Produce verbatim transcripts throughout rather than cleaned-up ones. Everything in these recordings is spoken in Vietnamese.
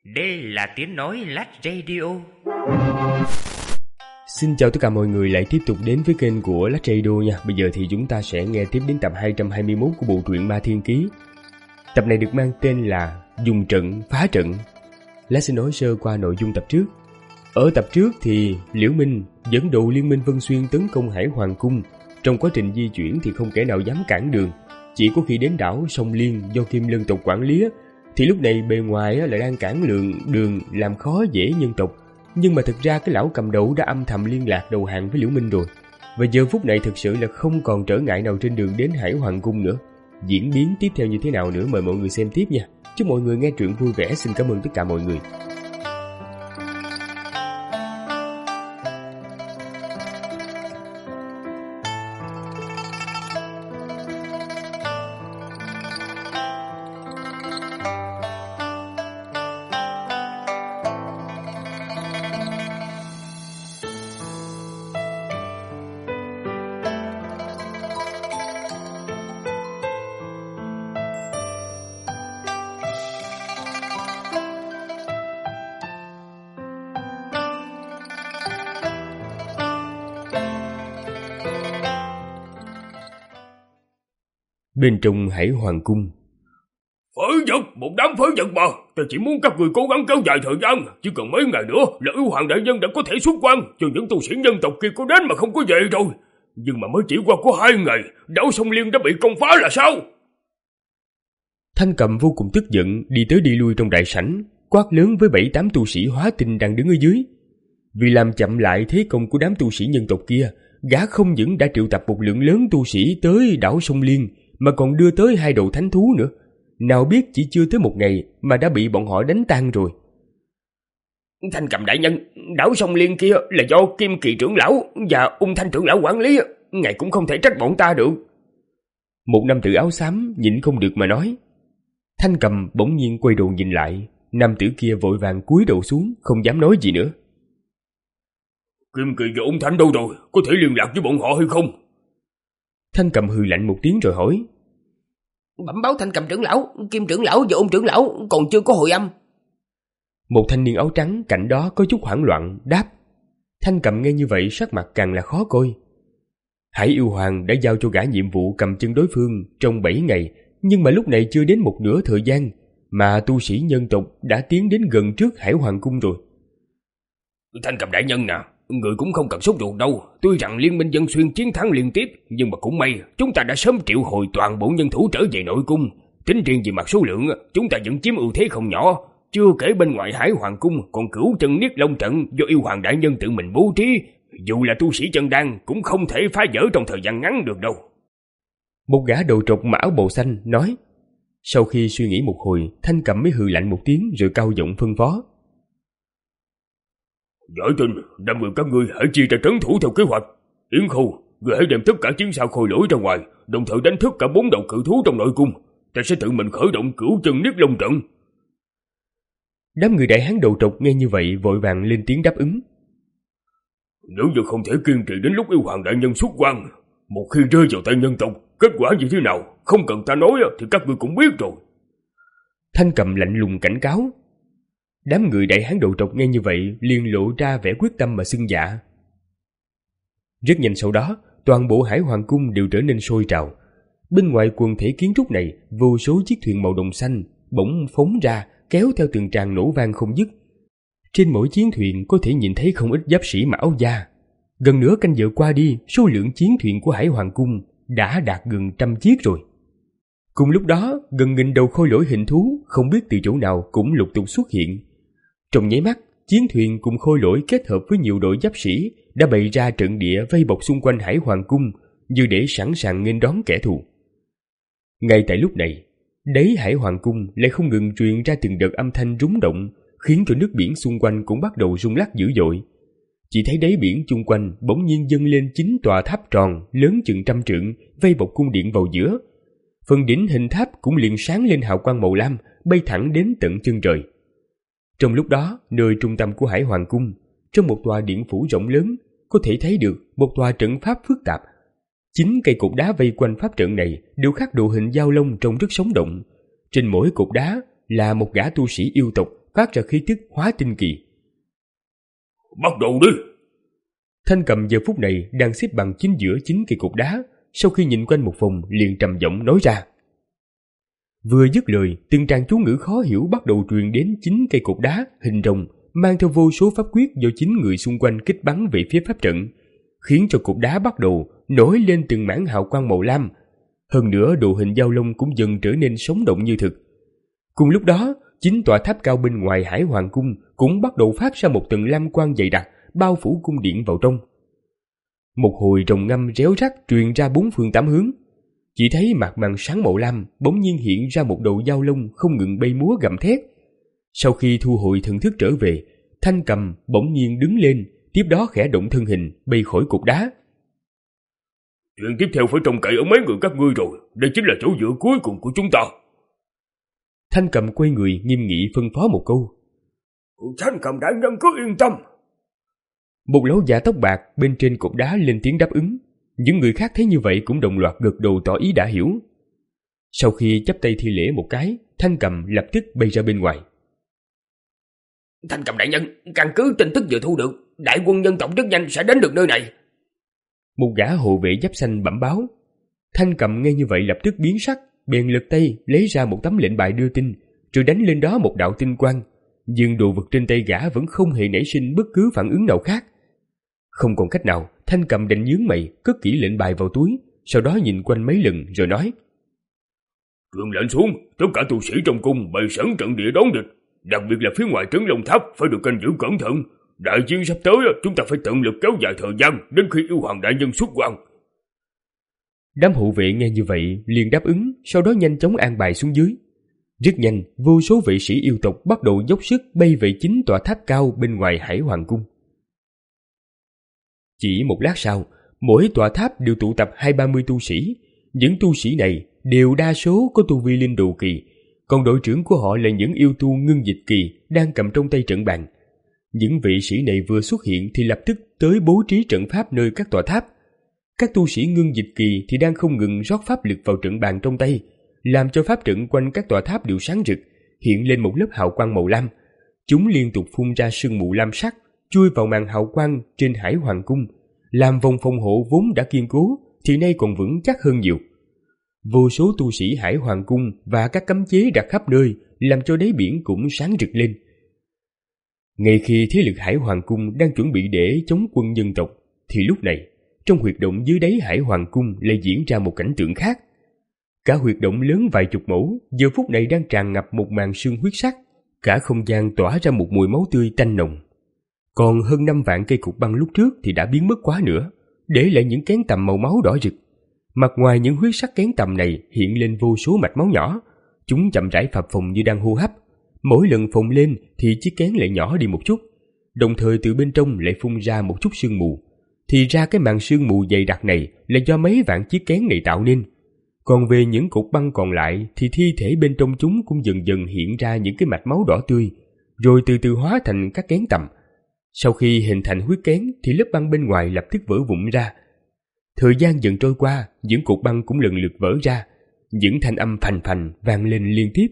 Đây là tiếng nói Lách Radio. Xin chào tất cả mọi người lại tiếp tục đến với kênh của Lách Radio nha. Bây giờ thì chúng ta sẽ nghe tiếp đến tập hai trăm hai mươi mốt của bộ truyện Ma Thiên Ký. Tập này được mang tên là Dùng trận phá trận. Lách sẽ nói sơ qua nội dung tập trước. Ở tập trước thì Liễu Minh dẫn đầu Liên minh Vân Xuyên tấn công Hải Hoàng Cung. Trong quá trình di chuyển thì không kẻ nào dám cản đường. Chỉ có khi đến đảo Sông Liên do Kim Lân tộc quản lý thì lúc này bề ngoài lại đang cản lượng đường làm khó dễ nhân tộc. Nhưng mà thực ra cái lão cầm đầu đã âm thầm liên lạc đầu hàng với Liễu Minh rồi. Và giờ phút này thực sự là không còn trở ngại nào trên đường đến Hải Hoàng Cung nữa. Diễn biến tiếp theo như thế nào nữa mời mọi người xem tiếp nha. Chúc mọi người nghe truyện vui vẻ. Xin cảm ơn tất cả mọi người. Bên trong Hải Hoàng Cung. Phế vật, một đám phế vật mà. Ta chỉ muốn các người cố gắng kéo dài thời gian. Chỉ cần mấy ngày nữa là Yêu Hoàng đại nhân đã có thể xuất quan, cho những tu sĩ nhân tộc kia có đến mà không có về rồi. Nhưng mà mới chỉ qua có hai ngày, đảo Sông Liên đã bị công phá là sao? Thanh Cầm vô cùng tức giận đi tới đi lui trong đại sảnh, quát lớn với bảy tám tu sĩ hóa tinh đang đứng ở dưới. Vì làm chậm lại thế công của đám tu sĩ nhân tộc kia, gã không những đã triệu tập một lượng lớn tu sĩ tới đảo Sông Liên, mà còn đưa tới hai đầu thánh thú nữa. Nào biết chỉ chưa tới một ngày mà đã bị bọn họ đánh tan rồi. Thanh Cầm đại nhân, đảo Sông Liên kia là do Kim Kỳ trưởng lão và Ung Thanh trưởng lão quản lý, ngài cũng không thể trách bọn ta được. Một nam tử áo xám nhịn không được mà nói. Thanh Cầm bỗng nhiên quay đầu nhìn lại, nam tử kia vội vàng cúi đầu xuống, không dám nói gì nữa. Kim Kỳ và Ung Thanh đâu rồi, có thể liên lạc với bọn họ hay không? Thanh Cầm hừ lạnh một tiếng rồi hỏi. Bẩm báo Thanh Cầm trưởng lão, Kim trưởng lão và Ung trưởng lão còn chưa có hồi âm. Một thanh niên áo trắng cạnh đó có chút hoảng loạn đáp. Thanh Cầm nghe như vậy sắc mặt càng là khó coi. Hải Yêu Hoàng đã giao cho gã nhiệm vụ cầm chân đối phương trong bảy ngày, nhưng mà lúc này chưa đến một nửa thời gian mà tu sĩ nhân tộc đã tiến đến gần trước Hải Hoàng Cung rồi. Thanh Cầm đại nhân nè, người cũng không cần sốt ruột đâu. Tuy rằng Liên minh Vân Xuyên chiến thắng liên tiếp, nhưng mà cũng may chúng ta đã sớm triệu hồi toàn bộ nhân thủ trở về nội cung. Tính riêng về mặt số lượng, chúng ta vẫn chiếm ưu thế không nhỏ. Chưa kể bên ngoài Hải Hoàng Cung còn Cửu Chân Niết Long trận do Yêu Hoàng đại nhân tự mình bố trí. Dù là tu sĩ chân đan cũng không thể phá vỡ trong thời gian ngắn được đâu. Một gã đầu trọc mặc áo bào xanh nói. Sau khi suy nghĩ một hồi, Thanh Cầm mới hừ lạnh một tiếng rồi cao giọng phân phó. Giỏi tin, năm người các ngươi hãy chia ra trấn thủ theo kế hoạch. Yến Khu, người hãy đem tất cả chiến sao khôi lỗi ra ngoài, đồng thời đánh thức cả bốn đầu cự thú trong nội cung. Ta sẽ tự mình khởi động Cửu Chân Niết Long trận. Đám người đại hán đầu trọc nghe như vậy vội vàng lên tiếng đáp ứng. Nếu như không thể kiên trì đến lúc Yêu Hoàng đại nhân xuất quan, một khi rơi vào tay nhân tộc, kết quả như thế nào không cần ta nói thì các ngươi cũng biết rồi. Thanh Cầm lạnh lùng cảnh cáo. Đám người đại hán đầu trọc nghe như vậy liền lộ ra vẻ quyết tâm mà xưng dạ. Rất nhanh sau đó, toàn bộ Hải Hoàng Cung đều trở nên sôi trào. Bên ngoài quần thể kiến trúc này, vô số chiếc thuyền màu đồng xanh bỗng phóng ra, kéo theo từng tràng nổ vang không dứt. Trên mỗi chiến thuyền có thể nhìn thấy không ít giáp sĩ mặc áo da. Gần nửa canh giờ qua đi, số lượng chiến thuyền của Hải Hoàng Cung đã đạt gần trăm chiếc rồi. Cùng lúc đó, gần nghìn đầu khôi lỗi hình thú không biết từ chỗ nào cũng lục tục xuất hiện. Trong nháy mắt, chiến thuyền cùng khôi lỗi kết hợp với nhiều đội giáp sĩ đã bày ra trận địa vây bọc xung quanh Hải Hoàng Cung, như để sẵn sàng nghênh đón kẻ thù. Ngay tại lúc này, đáy Hải Hoàng Cung lại không ngừng truyền ra từng đợt âm thanh rúng động, khiến cho nước biển xung quanh cũng bắt đầu rung lắc dữ dội. Chỉ thấy đáy biển chung quanh bỗng nhiên dâng lên chín tòa tháp tròn lớn chừng trăm trượng vây bọc cung điện vào giữa. Phần đỉnh hình tháp cũng liền sáng lên hào quang màu lam, bay thẳng đến tận chân trời. Trong lúc đó, nơi trung tâm của Hải Hoàng Cung, trong một tòa điện phủ rộng lớn, có thể thấy được một tòa trận pháp phức tạp. Chín cây cột đá vây quanh pháp trận này đều khắc đồ hình dao long trông rất sống động. Trên mỗi cột đá là một gã tu sĩ yêu tộc phát ra khí tức hóa tinh kỳ. Bắt đầu đi! Thanh Cầm giờ phút này đang xếp bằng chính giữa chín cây cột đá, sau khi nhìn quanh một vòng liền trầm giọng nói ra. Vừa dứt lời, từng tràng chú ngữ khó hiểu bắt đầu truyền đến chín cây cột đá hình rồng, mang theo vô số pháp quyết do chín người xung quanh kích bắn về phía pháp trận, khiến cho cột đá bắt đầu nổi lên từng mảng hào quang màu lam. Hơn nữa độ hình dao long cũng dần trở nên sống động như thực. Cùng lúc đó, chín tòa tháp cao bên ngoài Hải Hoàng cung cũng bắt đầu phát ra một tầng lam quang dày đặc, bao phủ cung điện vào trong. Một hồi rồng ngâm réo rắt truyền ra bốn phương tám hướng. Chỉ thấy mặt màn sáng màu lam bỗng nhiên hiện ra một đầu dao long không ngừng bay múa gầm thét. Sau khi thu hồi thần thức trở về, Thanh Cầm bỗng nhiên đứng lên, tiếp đó khẽ động thân hình bay khỏi cột đá. Chuyện tiếp theo phải trông cậy ở mấy người các ngươi rồi, đây chính là chỗ dựa cuối cùng của chúng ta. Thanh Cầm quay người nghiêm nghị phân phó một câu. Thanh Cầm đại nhân cứ yên tâm. Một lão già tóc bạc bên trên cột đá lên tiếng đáp ứng. Những người khác thấy như vậy cũng đồng loạt gật đầu tỏ ý đã hiểu. Sau khi chắp tay thi lễ một cái, Thanh Cầm lập tức bay ra bên ngoài. Thanh Cầm đại nhân, căn cứ tin tức vừa thu được, đại quân nhân tộc rất nhanh sẽ đến được nơi này. Một gã hộ vệ giáp xanh bẩm báo. Thanh Cầm nghe như vậy lập tức biến sắc, bèn lật tay lấy ra một tấm lệnh bài đưa tin, rồi đánh lên đó một đạo tinh quang. Nhưng đồ vật trên tay gã vẫn không hề nảy sinh bất cứ phản ứng nào khác. Không còn cách nào, Thanh Cầm đành nhướng mày, cất kỹ lệnh bài vào túi, sau đó nhìn quanh mấy lần rồi nói. Truyền lệnh xuống, tất cả tu sĩ trong cung bày sẵn trận địa đón địch, đặc biệt là phía ngoài trấn Long Tháp phải được canh giữ cẩn thận. Đại chiến sắp tới, chúng ta phải tận lực kéo dài thời gian đến khi yêu hoàng đại nhân xuất quan. Đám hộ vệ nghe như vậy liền đáp ứng, sau đó nhanh chóng an bài xuống dưới. Rất nhanh, vô số vệ sĩ yêu tộc bắt đầu dốc sức bay về chín tòa tháp cao bên ngoài Hải Hoàng cung. Chỉ một lát sau, mỗi tòa tháp đều tụ tập hai ba mươi tu sĩ. Những tu sĩ này đều đa số có tu vi linh đồ kỳ, còn đội trưởng của họ là những yêu tu ngưng dịch kỳ đang cầm trong tay trận bàn. Những vị sĩ này vừa xuất hiện thì lập tức tới bố trí trận pháp nơi các tòa tháp. Các tu sĩ ngưng dịch kỳ thì đang không ngừng rót pháp lực vào trận bàn trong tay, làm cho pháp trận quanh các tòa tháp đều sáng rực, hiện lên một lớp hào quang màu lam. Chúng liên tục phun ra sương mù lam sắc, chui vào màn hào quang trên Hải Hoàng cung, làm vòng phòng hộ vốn đã kiên cố thì nay còn vững chắc hơn nhiều. Vô số tu sĩ Hải Hoàng cung và các cấm chế đặt khắp nơi làm cho đáy biển cũng sáng rực lên. Ngay khi thế lực Hải Hoàng cung đang chuẩn bị để chống quân nhân tộc, thì lúc này trong huyệt động dưới đáy Hải Hoàng cung lại diễn ra một cảnh tượng khác. Cả huyệt động lớn vài chục mẫu giờ phút này đang tràn ngập một màn sương huyết sắc, cả không gian tỏa ra một mùi máu tươi tanh nồng. Còn hơn năm vạn cây cục băng lúc trước thì đã biến mất quá nữa, để lại những kén tằm màu máu đỏ rực. Mặt ngoài những huyết sắc kén tằm này hiện lên vô số mạch máu nhỏ, chúng chậm rãi phập phồng như đang hô hấp. Mỗi lần phồng lên thì chiếc kén lại nhỏ đi một chút, đồng thời từ bên trong lại phun ra một chút sương mù. Thì ra cái màn sương mù dày đặc này là do mấy vạn chiếc kén này tạo nên. Còn về những cục băng còn lại thì thi thể bên trong chúng cũng dần dần hiện ra những cái mạch máu đỏ tươi, rồi từ từ hóa thành các kén tằm. Sau khi hình thành huyết kén thì lớp băng bên ngoài lập tức vỡ vụn ra. Thời gian dần trôi qua, những cục băng cũng lần lượt vỡ ra, những thanh âm phành phành vang lên liên tiếp.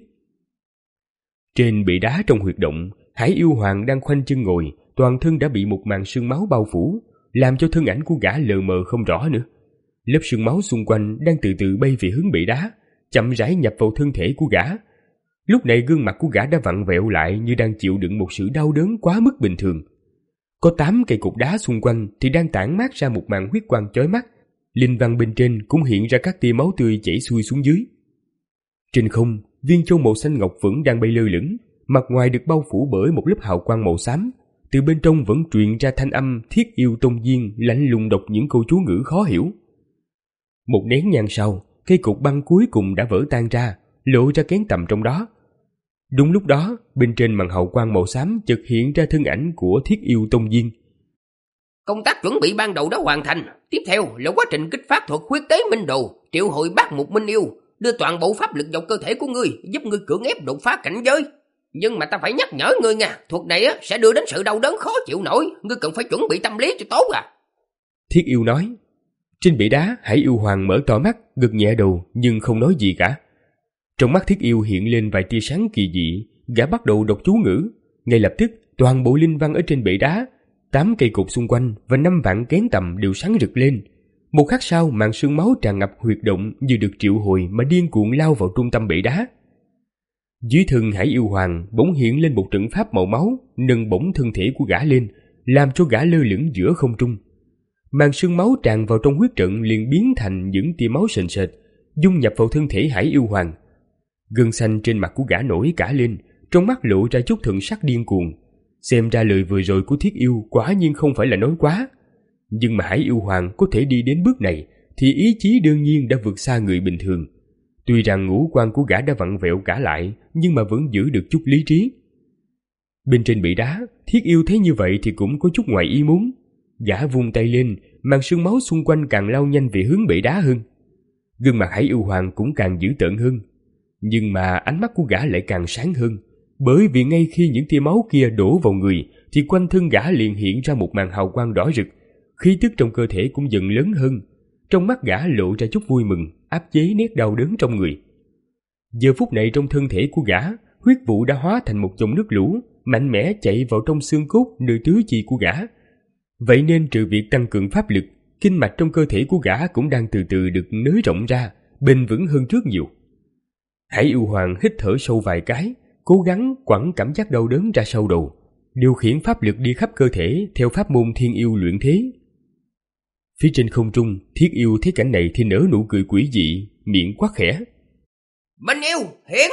Trên bệ đá trong huyệt động, Hải Yêu Hoàng đang khoanh chân ngồi, toàn thân đã bị một màn sương máu bao phủ, làm cho thân ảnh của gã lờ mờ không rõ nữa. Lớp sương máu xung quanh đang từ từ bay về hướng bệ đá, chậm rãi nhập vào thân thể của gã. Lúc này gương mặt của gã đã vặn vẹo lại như đang chịu đựng một sự đau đớn quá mức bình thường. Có tám cây cục đá xung quanh thì đang tản mát ra một màn huyết quang chói mắt, linh văn bên trên cũng hiện ra các tia máu tươi chảy xuôi xuống dưới. Trên không, viên châu màu xanh ngọc vẫn đang bay lơ lửng, mặt ngoài được bao phủ bởi một lớp hào quang màu xám. Từ bên trong vẫn truyền ra thanh âm Thiết Yêu Tông Viên lạnh lùng đọc những câu chú ngữ khó hiểu. Một nén nhang sau, cây cục băng cuối cùng đã vỡ tan ra, lộ ra kén tằm trong đó. Đúng lúc đó, bên trên màn hào quang màu xám chợt hiện ra thân ảnh của Thiết Yêu Tông Viên. Công tác chuẩn bị ban đầu đã hoàn thành, tiếp theo là quá trình kích phát thuật huyết tế minh đồ, triệu hồi bát mục minh yêu, đưa toàn bộ pháp lực vào cơ thể của ngươi, giúp ngươi cưỡng ép đột phá cảnh giới. Nhưng mà ta phải nhắc nhở ngươi nha, thuật này á sẽ đưa đến sự đau đớn khó chịu nổi, ngươi cần phải chuẩn bị tâm lý cho tốt à. Thiết Yêu nói. Trên bệ đá, Hải Yêu Hoàng mở to mắt, gật nhẹ đầu nhưng không nói gì cả. Trong mắt Thiết Yêu hiện lên vài tia sáng kỳ dị, gã bắt đầu đọc chú ngữ, Ngay lập tức, toàn bộ linh văn ở trên bệ đá, tám cây cột xung quanh và năm vạn kén tầm đều sáng rực lên. Một khắc sau, màn sương máu tràn ngập huyệt động như được triệu hồi mà điên cuồng lao vào trung tâm bệ đá. Dưới thân Hải Yêu Hoàng bỗng hiện lên một trận pháp màu máu, nâng bổng thân thể của gã lên, làm cho gã lơ lửng giữa không trung. Màn sương máu tràn vào trong huyết trận liền biến thành những tia máu sền sệt, dung nhập vào thân thể Hải Yêu Hoàng. Gân xanh trên mặt của gã nổi cả lên, trong mắt lộ ra chút thần sắc điên cuồng. Xem ra lời vừa rồi của Thiết Yêu quả nhiên không phải là nói quá. Nhưng mà Hải Yêu Hoàng có thể đi đến bước này thì ý chí đương nhiên đã vượt xa người bình thường. Tuy rằng ngũ quan của gã đã vặn vẹo cả lại, nhưng mà vẫn giữ được chút lý trí. Bên trên bệ đá, Thiết Yêu thấy như vậy thì cũng có chút ngoài ý muốn. Gã vung tay lên, màn sương máu xung quanh càng lao nhanh về hướng bệ đá hơn. Gương mặt Hải Yêu Hoàng cũng càng dữ tợn hơn. Nhưng mà ánh mắt của gã lại càng sáng hơn, bởi vì ngay khi những tia máu kia đổ vào người thì quanh thân gã liền hiện ra một màn hào quang đỏ rực, khí tức trong cơ thể cũng dần lớn hơn. Trong mắt gã lộ ra chút vui mừng, áp chế nét đau đớn trong người. Giờ phút này trong thân thể của gã, huyết vụ đã hóa thành một dòng nước lũ mạnh mẽ chạy vào trong xương cốt nơi tứ chi của gã. Vậy nên trừ việc tăng cường pháp lực, kinh mạch trong cơ thể của gã cũng đang từ từ được nới rộng ra, bền vững hơn trước nhiều. Hải Yêu Hoàng hít thở sâu vài cái, cố gắng quẳng cảm giác đau đớn ra sau đầu, điều khiển pháp lực đi khắp cơ thể theo pháp môn Thiên Yêu luyện thế. Phía trên không trung, Thiết Yêu thấy cảnh này thì nở nụ cười quỷ dị, miệng quát khẽ: Minh Yêu, hiện!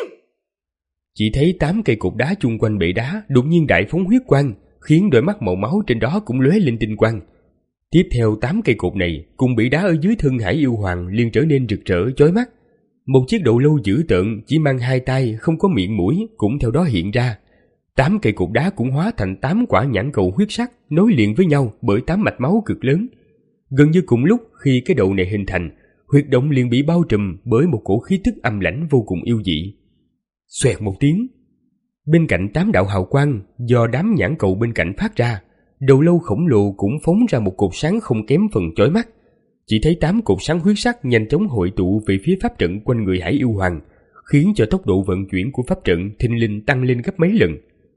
Chỉ thấy tám cây cột đá chung quanh bệ đá đột nhiên đại phóng huyết quang, khiến đôi mắt màu máu trên đó cũng lóe lên tinh quang. Tiếp theo tám cây cột này cùng bệ đá ở dưới thân Hải Yêu Hoàng liền trở nên rực rỡ chói mắt. Một chiếc đầu lâu dữ tợn chỉ mang hai tay không có miệng mũi cũng theo đó hiện ra. Tám cây cột đá cũng hóa thành tám quả nhãn cầu huyết sắc nối liền với nhau bởi tám mạch máu cực lớn. Gần như cùng lúc khi cái đầu này hình thành, huyệt động liền bị bao trùm bởi một cổ khí tức âm lãnh vô cùng yêu dị. Xoẹt một tiếng, bên cạnh tám đạo hào quang do đám nhãn cầu bên cạnh phát ra, đầu lâu khổng lồ cũng phóng ra một cột sáng không kém phần chói mắt. Chỉ thấy tám cột sáng huyết sắc nhanh chóng hội tụ về phía pháp trận quanh người Hải Yêu Hoàng, khiến cho tốc độ vận chuyển của pháp trận thình lình tăng lên gấp mấy lần.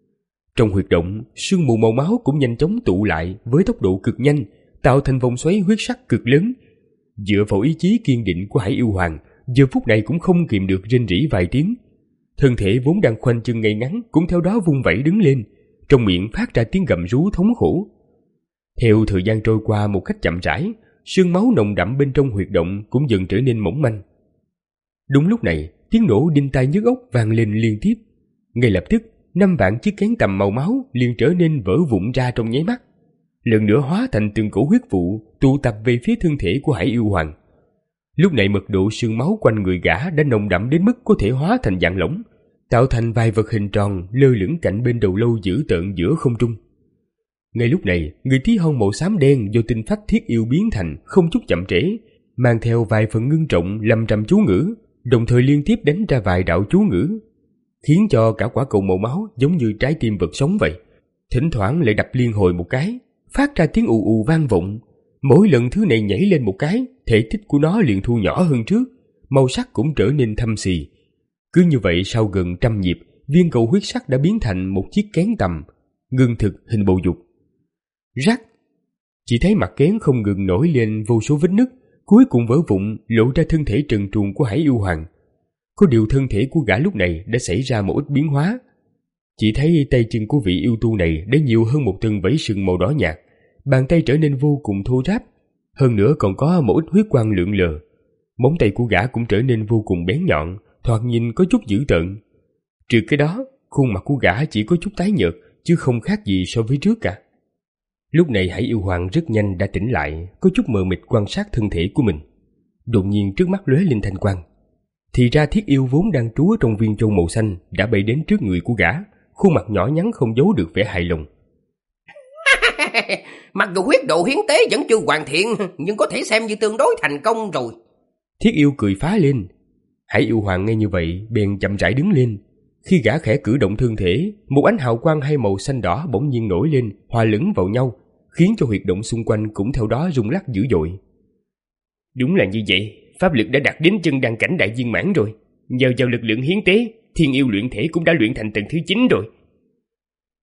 Trong huyệt động, sương mù màu máu cũng nhanh chóng tụ lại với tốc độ cực nhanh, tạo thành vòng xoáy huyết sắc cực lớn. Dựa vào ý chí kiên định của Hải Yêu Hoàng, giờ phút này cũng không kìm được rên rỉ vài tiếng. Thân thể vốn đang khoanh chân ngay ngắn cũng theo đó vung vẩy đứng lên, trong miệng phát ra tiếng gầm rú thống khổ. Theo thời gian trôi qua một cách chậm rãi, sương máu nồng đậm bên trong huyệt động cũng dần trở nên mỏng manh. Đúng lúc này, tiếng nổ đinh tai nhức óc vang lên liên tiếp. Ngay lập tức, năm vạn chiếc kén tầm màu máu liền trở nên vỡ vụn ra trong nháy mắt, lần nữa hóa thành từng cổ huyết vụ tụ tập về phía thân thể của Hải Yêu Hoàng. Lúc này mật độ sương máu quanh người gã đã nồng đậm đến mức có thể hóa thành dạng lỏng, tạo thành vài vật hình tròn lơ lửng cạnh bên đầu lâu dữ tợn giữa không trung. Ngay lúc này, người tí hon màu xám đen do tinh phách Thiết Yêu biến thành không chút chậm trễ, mang theo vài phần ngưng trọng lầm rầm chú ngữ, đồng thời liên tiếp đánh ra vài đạo chú ngữ, khiến cho cả quả cầu màu máu giống như trái tim vật sống vậy. Thỉnh thoảng lại đập liên hồi một cái, phát ra tiếng ù ù vang vọng. Mỗi lần thứ này nhảy lên một cái, thể tích của nó liền thu nhỏ hơn trước, màu sắc cũng trở nên thâm xì. Cứ như vậy sau gần trăm nhịp, viên cầu huyết sắc đã biến thành một chiếc kén tầm, ngưng thực hình bầu dục. Rắc! Chỉ thấy mặt kén không ngừng nổi lên vô số vết nứt, cuối cùng vỡ vụn lộ ra thân thể trần truồng của Hải Yêu Hoàng. Có điều thân thể của gã lúc này đã xảy ra một ít biến hóa. Chỉ thấy tay chân của vị yêu tu này đã nhiều hơn một tầng vảy sừng màu đỏ nhạt, bàn tay trở nên vô cùng thô ráp, hơn nữa còn có một ít huyết quang lượn lờ. Móng tay của gã cũng trở nên vô cùng bén nhọn, thoạt nhìn có chút dữ tợn. Trừ cái đó, khuôn mặt của gã chỉ có chút tái nhợt, chứ không khác gì so với trước cả. Lúc này Hải Yêu Hoàng rất nhanh đã tỉnh lại, có chút mờ mịt quan sát thân thể của mình. Đột nhiên trước mắt lóe lên thanh quang. Thì ra Thiết Yêu vốn đang trú ở trong viên châu màu xanh đã bay đến trước người của gã, khuôn mặt nhỏ nhắn không giấu được vẻ hài lòng. Mặc dù huyết độ hiến tế vẫn chưa hoàn thiện, nhưng có thể xem như tương đối thành công rồi. Thiết Yêu cười phá lên. Hải Yêu Hoàng nghe như vậy bèn chậm rãi đứng lên. Khi gã khẽ cử động thân thể, một ánh hào quang hai màu xanh đỏ bỗng nhiên nổi lên, hòa lẫn vào nhau, khiến cho huyệt động xung quanh cũng theo đó rung lắc dữ dội. Đúng là như vậy, pháp lực đã đạt đến chân đăng cảnh đại viên mãn rồi. Nhờ vào lực lượng hiến tế, Thiên Yêu luyện thể cũng đã luyện thành tầng thứ chín rồi.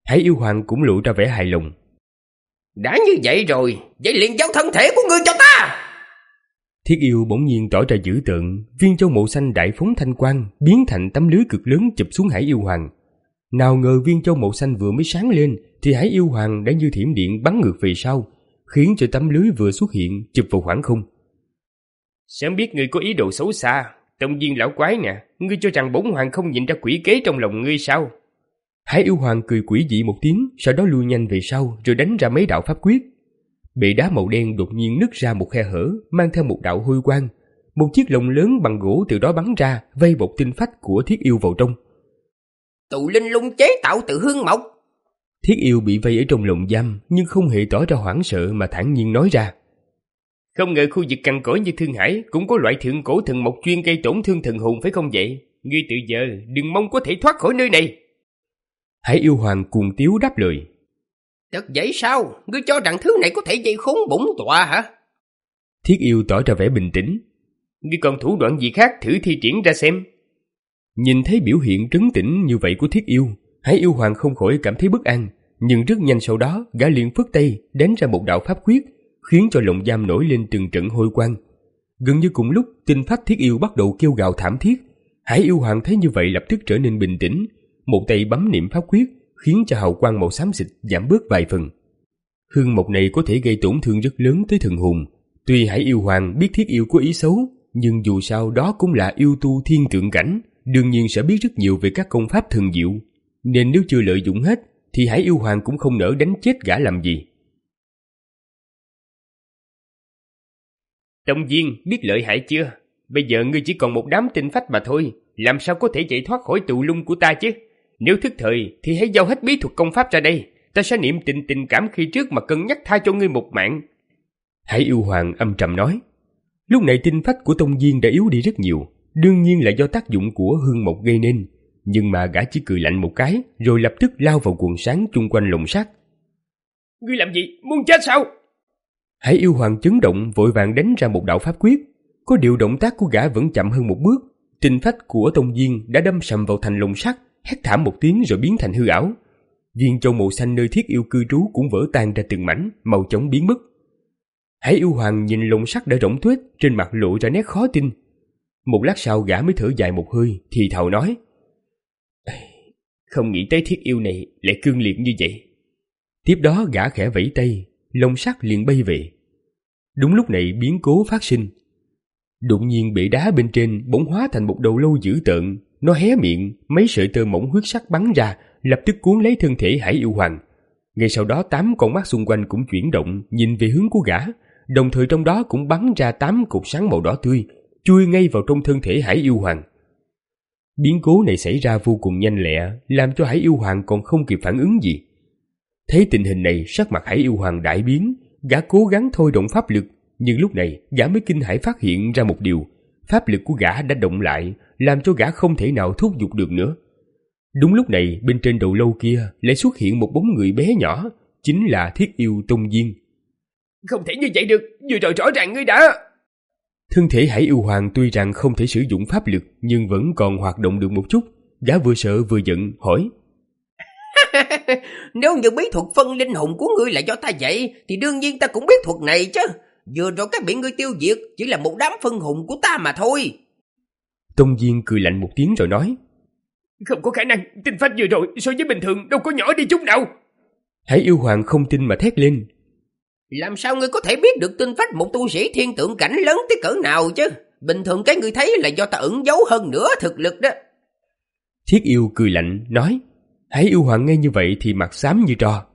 Hải yêu hoàng cũng lộ ra vẻ hài lòng. Đã như vậy rồi, vậy liền giao thân thể của ngươi cho ta. Thiết yêu bỗng nhiên tỏ ra dữ tợn, viên châu màu xanh đại phóng thanh quang, biến thành tấm lưới cực lớn chụp xuống Hải yêu hoàng. Nào ngờ viên châu màu xanh vừa mới sáng lên thì Hải yêu hoàng đã như thiểm điện bắn ngược về sau, khiến cho tấm lưới vừa xuất hiện chụp vào khoảng không. Sớm biết ngươi có ý đồ xấu xa, Tông Viên lão quái nè, ngươi cho rằng bổn hoàng không nhìn ra quỷ kế trong lòng ngươi sao? Hải yêu hoàng cười quỷ dị một tiếng, sau đó lui nhanh về sau rồi đánh ra mấy đạo pháp quyết. Bệ đá màu đen đột nhiên nứt ra một khe hở, mang theo một đạo hôi quang. Một chiếc lồng lớn bằng gỗ từ đó bắn ra, vây bọc tinh phách của Thiết yêu vào trong. Tụ linh lung chế tạo từ hương mộc. Thiết yêu bị vây ở trong lồng giam, nhưng không hề tỏ ra hoảng sợ mà thản nhiên nói ra. Không ngờ khu vực cằn cỗi như Thương Hải cũng có loại thượng cổ thần mộc chuyên gây tổn thương thần hồn phải không vậy? Ngươi từ giờ đừng mong có thể thoát khỏi nơi này. Hải yêu hoàng cuồng tiếu đáp lời. Thật vậy sao? Ngươi cho rằng thứ này có thể dây khốn bổn tọa hả? Thiết yêu tỏ ra vẻ bình tĩnh. Ngươi còn thủ đoạn gì khác thử thi triển ra xem. Nhìn thấy biểu hiện trấn tĩnh như vậy của Thiết yêu, Hải yêu hoàng không khỏi cảm thấy bất an, nhưng rất nhanh sau đó gã liền phất tay đánh ra một đạo pháp quyết, khiến cho lồng giam nổi lên từng trận hôi quang. Gần như cùng lúc, tinh phách Thiết yêu bắt đầu kêu gào thảm thiết. Hải yêu hoàng thấy như vậy lập tức trở nên bình tĩnh, một tay bấm niệm pháp quyết, khiến cho hào quang màu xám xịt giảm bớt vài phần. Hương mộc này có thể gây tổn thương rất lớn tới thần hồn. Tuy Hải yêu hoàng biết Thiết yêu có ý xấu, nhưng dù sao đó cũng là yêu tu thiên tượng cảnh, đương nhiên sẽ biết rất nhiều về các công pháp thần diệu, nên nếu chưa lợi dụng hết thì Hải yêu hoàng cũng không nỡ đánh chết gã làm gì. Tông Viên biết lợi hại chưa? Bây giờ ngươi chỉ còn một đám tinh phách mà thôi, làm sao có thể chạy thoát khỏi tụ lung của ta chứ? Nếu thức thời thì hãy giao hết bí thuật công pháp ra đây, ta sẽ niệm tình tình cảm khi trước mà cân nhắc tha cho ngươi một mạng. Hải yêu hoàng âm trầm nói. Lúc này tinh phách của Tông Viên đã yếu đi rất nhiều, đương nhiên là do tác dụng của hương mộc gây nên, nhưng mà gã chỉ cười lạnh một cái rồi lập tức lao vào quần sáng chung quanh lồng sắt. Ngươi làm gì? Muốn chết sao? Hải yêu hoàng chấn động, vội vàng đánh ra một đạo pháp quyết. Có điều động tác của gã vẫn chậm hơn một bước. Tinh phách của Tông Viên đã đâm sầm vào thành lồng sắt, hét thảm một tiếng rồi biến thành hư ảo. Viên châu màu xanh nơi Thiết yêu cư trú cũng vỡ tan ra từng mảnh, mau chóng biến mất. Hải yêu hoàng nhìn lồng sắt đã rỗng tuếch, trên mặt lộ ra nét khó tin. Một lát sau gã mới thở dài một hơi, thì thào nói. Không nghĩ tới Thiết yêu này lại cương liệt như vậy. Tiếp đó gã khẽ vẫy tay, lồng sắt liền bay về. Đúng lúc này biến cố phát sinh. Đột nhiên bệ đá bên trên bỗng hóa thành một đầu lâu dữ tợn, nó hé miệng, mấy sợi tơ mỏng huyết sắc bắn ra, lập tức cuốn lấy thân thể Hải yêu hoàng. Ngay sau đó tám con mắt xung quanh cũng chuyển động, nhìn về hướng của gã, đồng thời trong đó cũng bắn ra tám cột sáng màu đỏ tươi, chui ngay vào trong thân thể Hải yêu hoàng. Biến cố này xảy ra vô cùng nhanh lẹ, làm cho Hải yêu hoàng còn không kịp phản ứng gì. Thấy tình hình này, sắc mặt Hải yêu hoàng đại biến, gã cố gắng thôi động pháp lực, nhưng lúc này gã mới kinh hãi phát hiện ra một điều, pháp lực của gã đã động lại, làm cho gã không thể nào thúc giục được nữa. Đúng lúc này, bên trên đầu lâu kia lại xuất hiện một bóng người bé nhỏ, chính là Thiết yêu Tông Viên. Không thể như vậy được, vừa rồi rõ ràng ngươi đã... Thân thể Hải yêu hoàng tuy rằng không thể sử dụng pháp lực, nhưng vẫn còn hoạt động được một chút. Gã vừa sợ vừa giận, hỏi. Nếu như bí thuật phân linh hồn của ngươi là do ta dạy, thì đương nhiên ta cũng biết thuật này chứ. Vừa rồi các bị ngươi tiêu diệt chỉ là một đám phân hồn của ta mà thôi. Tông Viên cười lạnh một tiếng rồi nói. Không có khả năng, tinh phách vừa rồi so với bình thường đâu có nhỏ đi chút nào. Hải yêu hoàng không tin mà thét lên. Làm sao ngươi có thể biết được tinh phách một tu sĩ thiên tượng cảnh lớn tới cỡ nào chứ? Bình thường cái ngươi thấy là do ta ẩn giấu hơn nữa thực lực đó. Thiết yêu cười lạnh nói. Hải yêu hoàng nghe như vậy thì mặt xám như tro.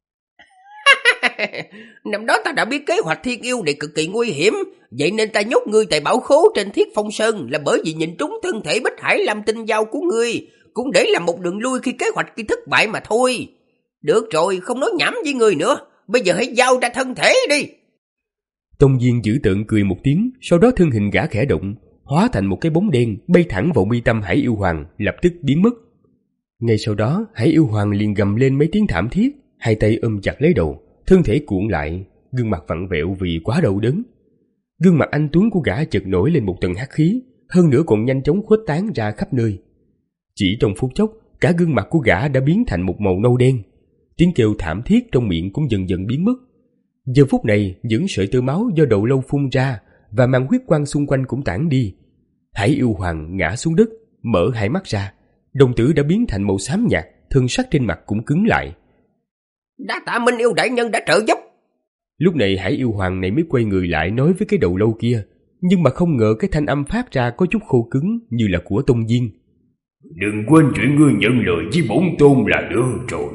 Năm đó ta đã biết kế hoạch thiên yêu này cực kỳ nguy hiểm, vậy nên ta nhốt ngươi tại bảo khố trên Thiết Phong Sơn là bởi vì nhìn trúng thân thể Bích Hải Lam tinh dao của ngươi, cũng để làm một đường lui khi kế hoạch kia thất bại mà thôi. Được rồi, không nói nhảm với ngươi nữa, bây giờ hãy giao ra thân thể đi. Tông Viên dữ tợn cười một tiếng, sau đó thân hình gã khẽ động, hóa thành một cái bóng đen bay thẳng vào mi tâm Hải yêu hoàng, lập tức biến mất. Ngay sau đó, Hải yêu hoàng liền gầm lên mấy tiếng thảm thiết, hai tay ôm chặt lấy đầu, thân thể cuộn lại, gương mặt vặn vẹo vì quá đau đớn. Gương mặt anh tuấn của gã chợt nổi lên một tầng hắc khí, hơn nữa còn nhanh chóng khuếch tán ra khắp nơi. Chỉ trong phút chốc, cả gương mặt của gã đã biến thành một màu nâu đen, Tiếng kêu thảm thiết trong miệng cũng dần dần biến mất. Giờ phút này, những sợi tơ máu do đầu lâu phun ra và màn huyết quang xung quanh cũng tản đi. Hải yêu hoàng ngã xuống đất, mở hai mắt ra. Đồng tử đã biến thành màu xám nhạt, thân sắc trên mặt cũng cứng lại. Đa tạ Minh Yêu đại nhân đã trợ giúp. Lúc này Hải yêu hoàng này mới quay người lại nói với cái đầu lâu kia, nhưng mà không ngờ cái thanh âm phát ra có chút khô cứng như là của Tông Diên. Đừng quên chuyện ngươi nhận lời với bổn tôn là được rồi.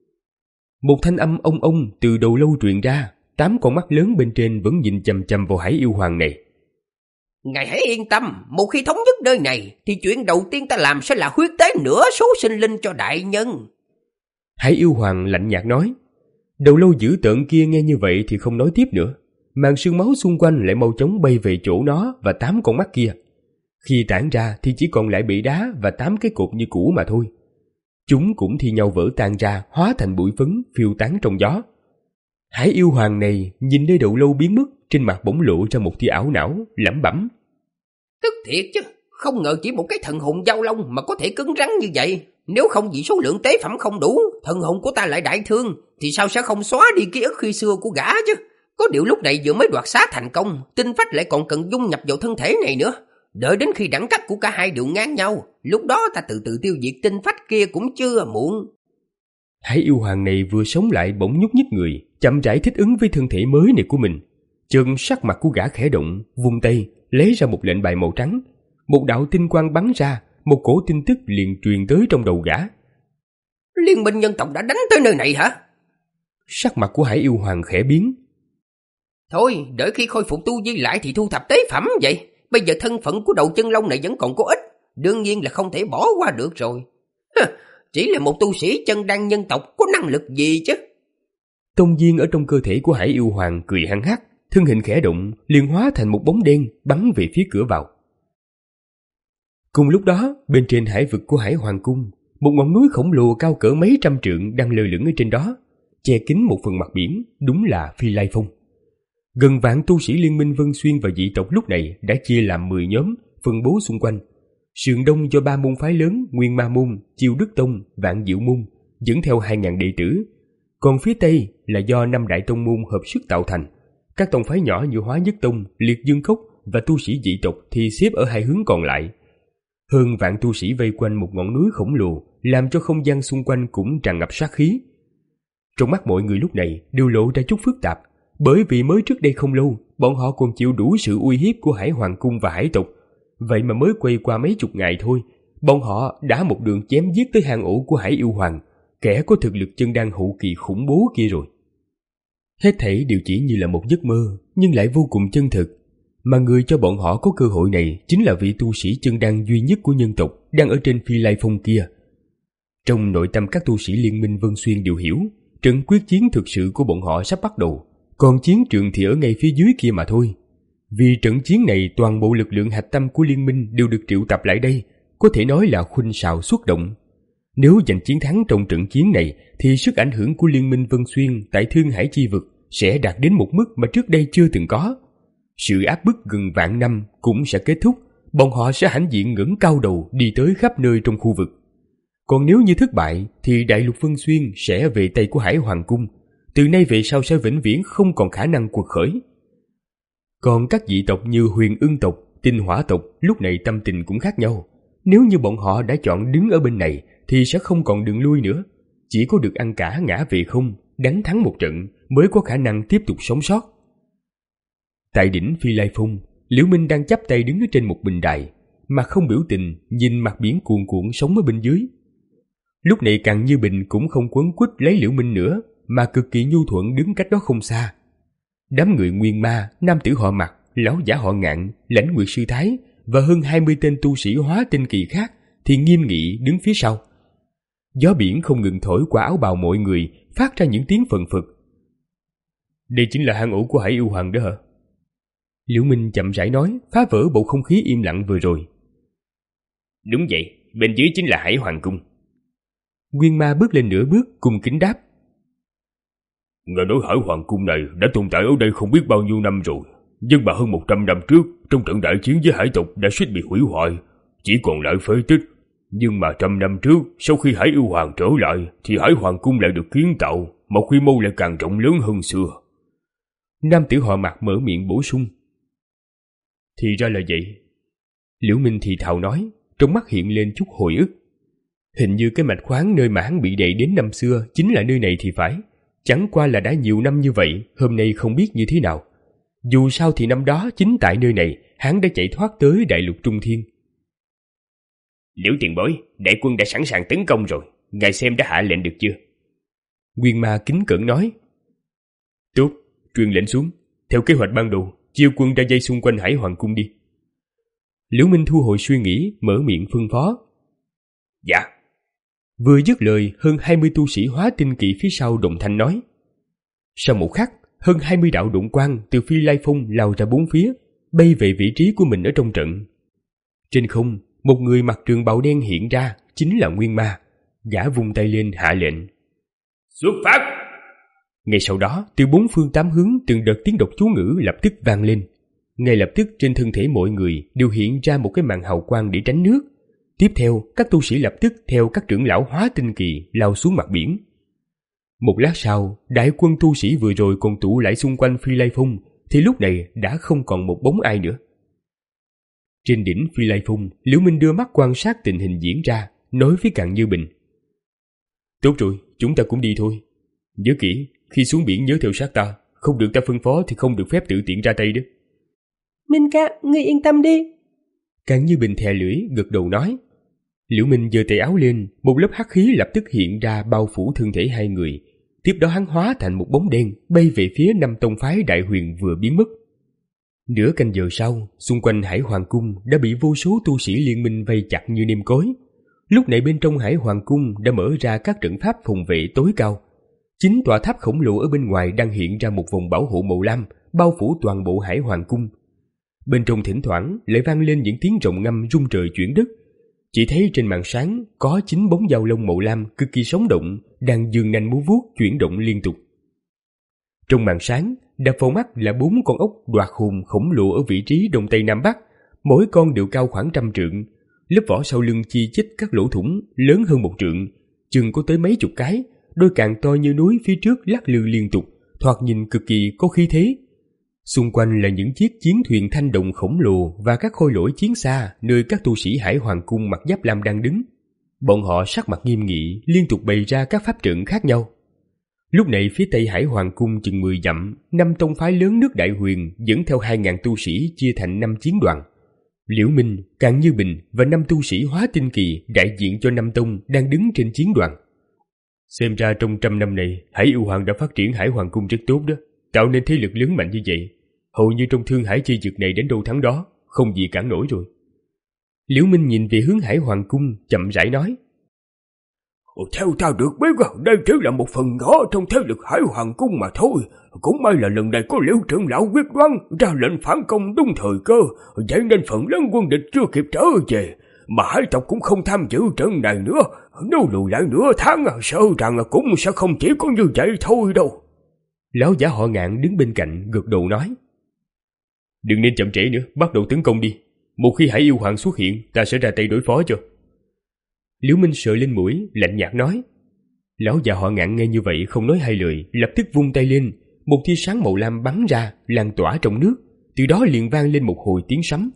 Một thanh âm ông ông từ đầu lâu truyền ra, tám con mắt lớn bên trên vẫn nhìn chằm chằm vào Hải yêu hoàng này. Ngài hãy yên tâm, một khi thống nhất nơi này thì chuyện đầu tiên ta làm sẽ là huyết tế nửa số sinh linh cho đại nhân. Hải yêu hoàng lạnh nhạt nói. Đầu lâu dữ tợn kia nghe như vậy thì không nói tiếp nữa. Màn sương máu xung quanh lại mau chóng bay về chỗ nó và tám con mắt kia. Khi tản ra thì chỉ còn lại bể đá và tám cái cột như cũ mà thôi. Chúng cũng thi nhau vỡ tan ra, hóa thành bụi phấn phiêu tán trong gió. Hải yêu hoàng này nhìn nơi đầu lâu biến mất, trên mặt bỗng lộ ra một tia ảo não, lẩm bẩm. Tức thiệt chứ, không ngờ chỉ một cái thần hồn dao long mà có thể cứng rắn như vậy. Nếu không vì số lượng tế phẩm không đủ, thần hồn của ta lại đại thương, thì sao sẽ không xóa đi ký ức khi xưa của gã chứ? Có điều lúc này vừa mới đoạt xá thành công, tinh phách lại còn cần dung nhập vào thân thể này nữa. Đợi đến khi đẳng cấp của cả hai đều ngang nhau, lúc đó ta từ từ tiêu diệt tinh phách kia cũng chưa muộn. Hải yêu hoàng này vừa sống lại bỗng nhúc nhích người, chậm rãi thích ứng với thân thể mới này của mình. Chợt sắc mặt của gã khẽ động, vung tay lấy ra một lệnh bài màu trắng. Một đạo tinh quang bắn ra, một cổ tin tức liền truyền tới trong đầu gã. Liên minh nhân tộc đã đánh tới nơi này hả? Sắc mặt của Hải yêu hoàng khẽ biến. Thôi, đợi khi khôi phục tu vi lại thì thu thập tế phẩm vậy. Bây giờ thân phận của đầu chân long này vẫn còn có ích, đương nhiên là không thể bỏ qua được rồi. Hừ, chỉ là một tu sĩ chân đan nhân tộc có năng lực gì chứ? Tông Diên ở trong cơ thể của Hải yêu hoàng cười hăng hắc, thân hình khẽ động, liền hóa thành một bóng đen bắn về phía cửa vào. Cùng lúc đó, bên trên hải vực của Hải Hoàng Cung, một ngọn núi khổng lồ cao cỡ mấy trăm trượng đang lơ lửng ở trên đó, che kín một phần mặt biển, đúng là Phi Lai Phong. Gần vạn tu sĩ Liên minh Vân Xuyên và dị tộc lúc này đã chia làm mười nhóm, phân bố xung quanh. Sườn đông do ba môn phái lớn Nguyên Ma Môn, Chiêu Đức Tông, Vạn Diệu Môn dẫn theo hai nghìn đệ tử, còn phía tây là do năm đại tông môn hợp sức tạo thành. Các tông phái nhỏ như Hóa Nhất Tông, Liệt Dương Cốc và tu sĩ dị tộc thì xếp ở hai hướng còn lại. Hơn vạn tu sĩ vây quanh một ngọn núi khổng lồ, làm cho không gian xung quanh cũng tràn ngập sát khí. Trong mắt mọi người lúc này đều lộ ra chút phức tạp, bởi vì mới trước đây không lâu, bọn họ còn chịu đủ sự uy hiếp của Hải Hoàng Cung và hải tộc. Vậy mà mới quay qua mấy chục ngày thôi, bọn họ đã một đường chém giết tới hang ổ của Hải yêu hoàng, kẻ có thực lực chân đan hậu kỳ khủng bố kia rồi. Hết thảy đều chỉ như là một giấc mơ, nhưng lại vô cùng chân thực. Mà người cho bọn họ có cơ hội này chính là vị tu sĩ chân đan duy nhất của nhân tộc đang ở trên Phi Lai Phong kia. Trong nội tâm các tu sĩ Liên minh Vân Xuyên đều hiểu, trận quyết chiến thực sự của bọn họ sắp bắt đầu, còn chiến trường thì ở ngay phía dưới kia mà thôi. Vì trận chiến này toàn bộ lực lượng hạch tâm của liên minh đều được triệu tập lại đây, có thể nói là khuynh sào xuất động. Nếu giành chiến thắng trong trận chiến này thì sức ảnh hưởng của Liên minh Vân Xuyên tại Thương Hải chi vực sẽ đạt đến một mức mà trước đây chưa từng có. Sự áp bức gần vạn năm cũng sẽ kết thúc, bọn họ sẽ hãnh diện ngẩng cao đầu đi tới khắp nơi trong khu vực. Còn nếu như thất bại thì đại lục Vân Xuyên sẽ về tay của Hải Hoàng Cung, từ nay về sau sẽ vĩnh viễn không còn khả năng quật khởi. Còn các dị tộc như Huyền Ưng tộc, Tinh Hỏa tộc lúc này tâm tình cũng khác nhau. Nếu như bọn họ đã chọn đứng ở bên này thì sẽ không còn đường lui nữa, chỉ có được ăn cả ngã về không, đánh thắng một trận mới có khả năng tiếp tục sống sót. Tại đỉnh Phi Lai Phong, Liễu Minh đang chắp tay đứng ở trên một bình đài, mặt không biểu tình nhìn mặt biển cuồn cuộn sóng ở bên dưới. Lúc này Càn Như Bình cũng không quấn quýt lấy Liễu Minh nữa, mà cực kỳ nhu thuận đứng cách đó không xa. Đám người Nguyên Ma, nam tử họ Mặc, lão giả họ Ngạn, Lãnh Nguyệt sư Thái và hơn hai mươi tên tu sĩ hóa tinh kỳ khác thì nghiêm nghị đứng phía sau. Gió biển không ngừng thổi qua áo bào mọi người, phát ra những tiếng phần phật. Đây chính là hang ổ của Hải yêu hoàng đó hả? Liễu Minh chậm rãi nói, phá vỡ bầu không khí im lặng vừa rồi. Đúng vậy, bên dưới chính là Hải Hoàng Cung. Nguyên Ma bước lên nửa bước, cung kính đáp. Nghe nói Hải Hoàng Cung này đã tồn tại ở đây không biết bao nhiêu năm rồi, nhưng mà hơn một trăm năm trước, trong trận đại chiến với hải tộc đã suýt bị hủy hoại, chỉ còn lại phế tích. Nhưng mà trăm năm trước, sau khi Hải Yêu Hoàng trở lại, thì Hải Hoàng Cung lại được kiến tạo, mà quy mô lại càng rộng lớn hơn xưa. Nam tử họ Mạc mở miệng bổ sung. Thì ra là vậy. Liễu Minh thì thào nói, trong mắt hiện lên chút hồi ức. Hình như cái mạch khoáng nơi mà hắn bị đày đến năm xưa chính là nơi này thì phải. Chẳng qua là đã nhiều năm như vậy, hôm nay không biết như thế nào. Dù sao thì năm đó chính tại nơi này, hắn đã chạy thoát tới đại lục Trung Thiên. Liễu tiền bối, đại quân đã sẵn sàng tấn công rồi, ngài xem đã hạ lệnh được chưa? Nguyên Ma kính cẩn nói. Tốt, truyền lệnh xuống, theo kế hoạch ban đầu, chiêu quân ra dây xung quanh Hải Hoàng Cung đi. Liễu Minh thu hồi suy nghĩ, mở miệng phân phó. Dạ. Vừa dứt lời, hơn hai mươi tu sĩ hóa tinh kỳ phía sau đồng thanh nói. Sau một khắc, hơn hai mươi đạo độn quang từ Phi Lai Phong lao ra bốn phía, bay về vị trí của mình ở trong trận. Trên không, một người mặc trường bào đen hiện ra, chính là Nguyên Ma. Gã vung tay lên hạ lệnh. Xuất phát! Ngay sau đó, từ bốn phương tám hướng từng đợt tiếng đọc chú ngữ lập tức vang lên. Ngay lập tức trên thân thể mọi người đều hiện ra một cái màn hào quang để tránh nước. Tiếp theo, các tu sĩ lập tức theo các trưởng lão hóa tinh kỳ lao xuống mặt biển. Một lát sau, đại quân tu sĩ vừa rồi còn tụ lại xung quanh Phi Lai Phong, thì lúc này đã không còn một bóng ai nữa. Trên đỉnh Phi Lai Phong, Liễu Minh đưa mắt quan sát tình hình diễn ra, nói với Càn Như Bình. Tốt rồi, chúng ta cũng đi thôi. Nhớ kỹ, khi xuống biển nhớ theo sát ta, không được ta phân phó thì không được phép tự tiện ra tay đó. Minh ca, ngươi yên tâm đi. Càn Như Bình thè lưỡi, gật đầu nói. Liễu Minh giơ tay áo lên, một lớp hắc khí lập tức hiện ra bao phủ thân thể hai người. Tiếp đó hắn hóa thành một bóng đen bay về phía năm tông phái Đại Huyền vừa biến mất. Nửa canh giờ sau, xung quanh Hải Hoàng Cung đã bị vô số tu sĩ liên minh vây chặt như nêm cối. Lúc này bên trong Hải Hoàng Cung đã mở ra các trận pháp phòng vệ tối cao. Chính tòa tháp khổng lồ ở bên ngoài đang hiện ra một vòng bảo hộ màu lam bao phủ toàn bộ Hải Hoàng Cung. Bên trong thỉnh thoảng lại vang lên những tiếng rồng ngâm rung trời chuyển đất. Chỉ thấy trên màn sáng có chín bóng dao lông màu lam cực kỳ sống động đang giương nanh múa vuốt chuyển động liên tục. Trong màn sáng đập vào mắt là bốn con ốc đoạt hồn khổng lồ ở vị trí đông tây nam bắc, mỗi con đều cao khoảng trăm trượng, lớp vỏ sau lưng chi chít các lỗ thủng lớn hơn một trượng, chừng có tới mấy chục cái, đôi càng to như núi phía trước lắc lư liên tục, thoạt nhìn cực kỳ có khí thế. Xung quanh là những chiếc chiến thuyền thanh đồng khổng lồ và các khôi lỗi chiến xa nơi các tu sĩ Hải Hoàng Cung mặc giáp lam đang đứng. Bọn họ sắc mặt nghiêm nghị, liên tục bày ra các pháp trận khác nhau. Lúc này phía tây Hải Hoàng Cung chừng mười dặm, năm tông phái lớn nước Đại Huyền dẫn theo hai ngàn tu sĩ chia thành năm chiến đoàn. Liễu Minh, Càn Như Bình và năm tu sĩ hóa tinh kỳ đại diện cho năm tông đang đứng trên chiến đoàn. Xem ra trong trăm năm này, Hải Yêu Hoàng đã phát triển Hải Hoàng Cung rất tốt đó, tạo nên thế lực lớn mạnh như vậy. Hầu như trong Thương Hải chi dực này đến đâu thắng đó, không gì cản nổi rồi. Liễu Minh nhìn về hướng Hải Hoàng Cung, chậm rãi nói. Theo ta được biết, đây chỉ là một phần nhỏ trong thế lực Hải Hoàng Cung mà thôi. Cũng may là lần này có Liễu trưởng lão quyết đoán ra lệnh phản công đúng thời cơ, vậy nên phần lớn quân địch chưa kịp trở về. Mà hải tộc cũng không tham dự trận này nữa. Nếu lùi lại nửa tháng, sợ rằng là cũng sẽ không chỉ có như vậy thôi đâu. Lão giả họ Ngạn đứng bên cạnh gật đầu nói. Đừng nên chậm trễ nữa, bắt đầu tấn công đi. Một khi Hải Yêu Hoàng xuất hiện, ta sẽ ra tay đối phó cho. Liễu Minh sờ lên mũi, lạnh nhạt nói. Lão già họ Ngạn nghe như vậy không nói hai lời, lập tức vung tay lên, một tia sáng màu lam bắn ra, lan tỏa trong nước, từ đó liền vang lên một hồi tiếng sấm.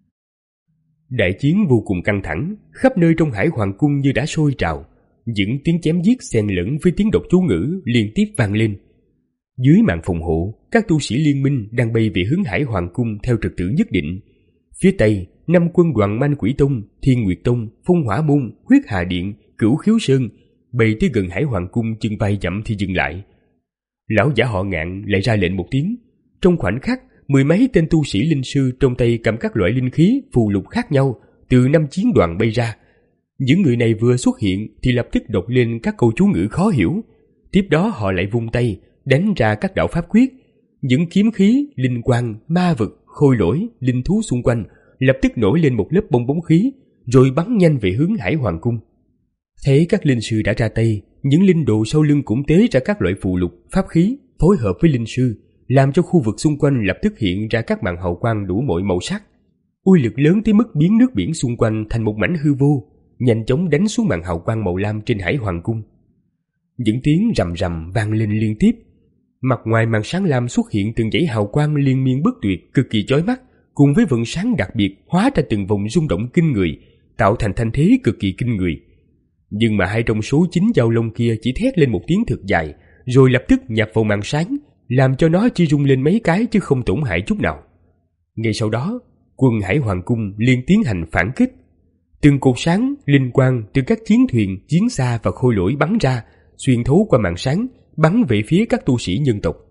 Đại chiến vô cùng căng thẳng, khắp nơi trong Hải Hoàng Cung như đã sôi trào, những tiếng chém giết xen lẫn với tiếng đọc chú ngữ liên tiếp vang lên. Dưới màn phòng hộ, các tu sĩ liên minh đang bay về hướng Hải Hoàng Cung theo trật tự nhất định. Phía tây, năm quân đoàn Man Quỷ Tông, Thiên Nguyệt Tông, Phong Hỏa Môn, Huyết Hà Điện, Cửu Khiếu Sơn bay tới gần Hải Hoàng Cung chừng vài dặm thì dừng lại. Lão giả họ Ngạn lại ra lệnh một tiếng. Trong khoảnh khắc, mười mấy tên tu sĩ linh sư trong tay cầm các loại linh khí, phù lục khác nhau từ năm chiến đoàn bay ra. Những người này vừa xuất hiện thì lập tức đọc lên các câu chú ngữ khó hiểu. Tiếp đó họ lại vung tay, đánh ra các đạo pháp quyết. Những kiếm khí, linh quang, ma vật, khôi lỗi, linh thú xung quanh lập tức nổi lên một lớp bong bóng khí, rồi bắn nhanh về hướng Hải Hoàng Cung. Thấy các linh sư đã ra tay, những linh đồ sau lưng cũng tế ra các loại phù lục, pháp khí, phối hợp với linh sư, làm cho khu vực xung quanh lập tức hiện ra các màn hào quang đủ mọi màu sắc. Uy lực lớn tới mức biến nước biển xung quanh thành một mảnh hư vô, nhanh chóng đánh xuống màn hào quang màu lam trên Hải Hoàng cung. Những tiếng rầm rầm vang lên liên tiếp. Mặt ngoài màn sáng lam xuất hiện từng dãy hào quang liên miên bất tuyệt cực kỳ chói mắt, cùng với vầng sáng đặc biệt hóa ra từng vòng rung động kinh người, tạo thành thanh thế cực kỳ kinh người. Nhưng mà hai trong số chín dao lông kia chỉ thét lên một tiếng thật dài, rồi lập tức nhập vào màn sáng, làm cho nó chỉ rung lên mấy cái chứ không tổn hại chút nào. Ngay sau đó, quân Hải Hoàng cung liền tiến hành phản kích. Từng cột sáng, linh quang từ các chiến thuyền, chiến xa và khôi lỗi bắn ra, xuyên thấu qua màn sáng, bắn về phía các tu sĩ nhân tộc.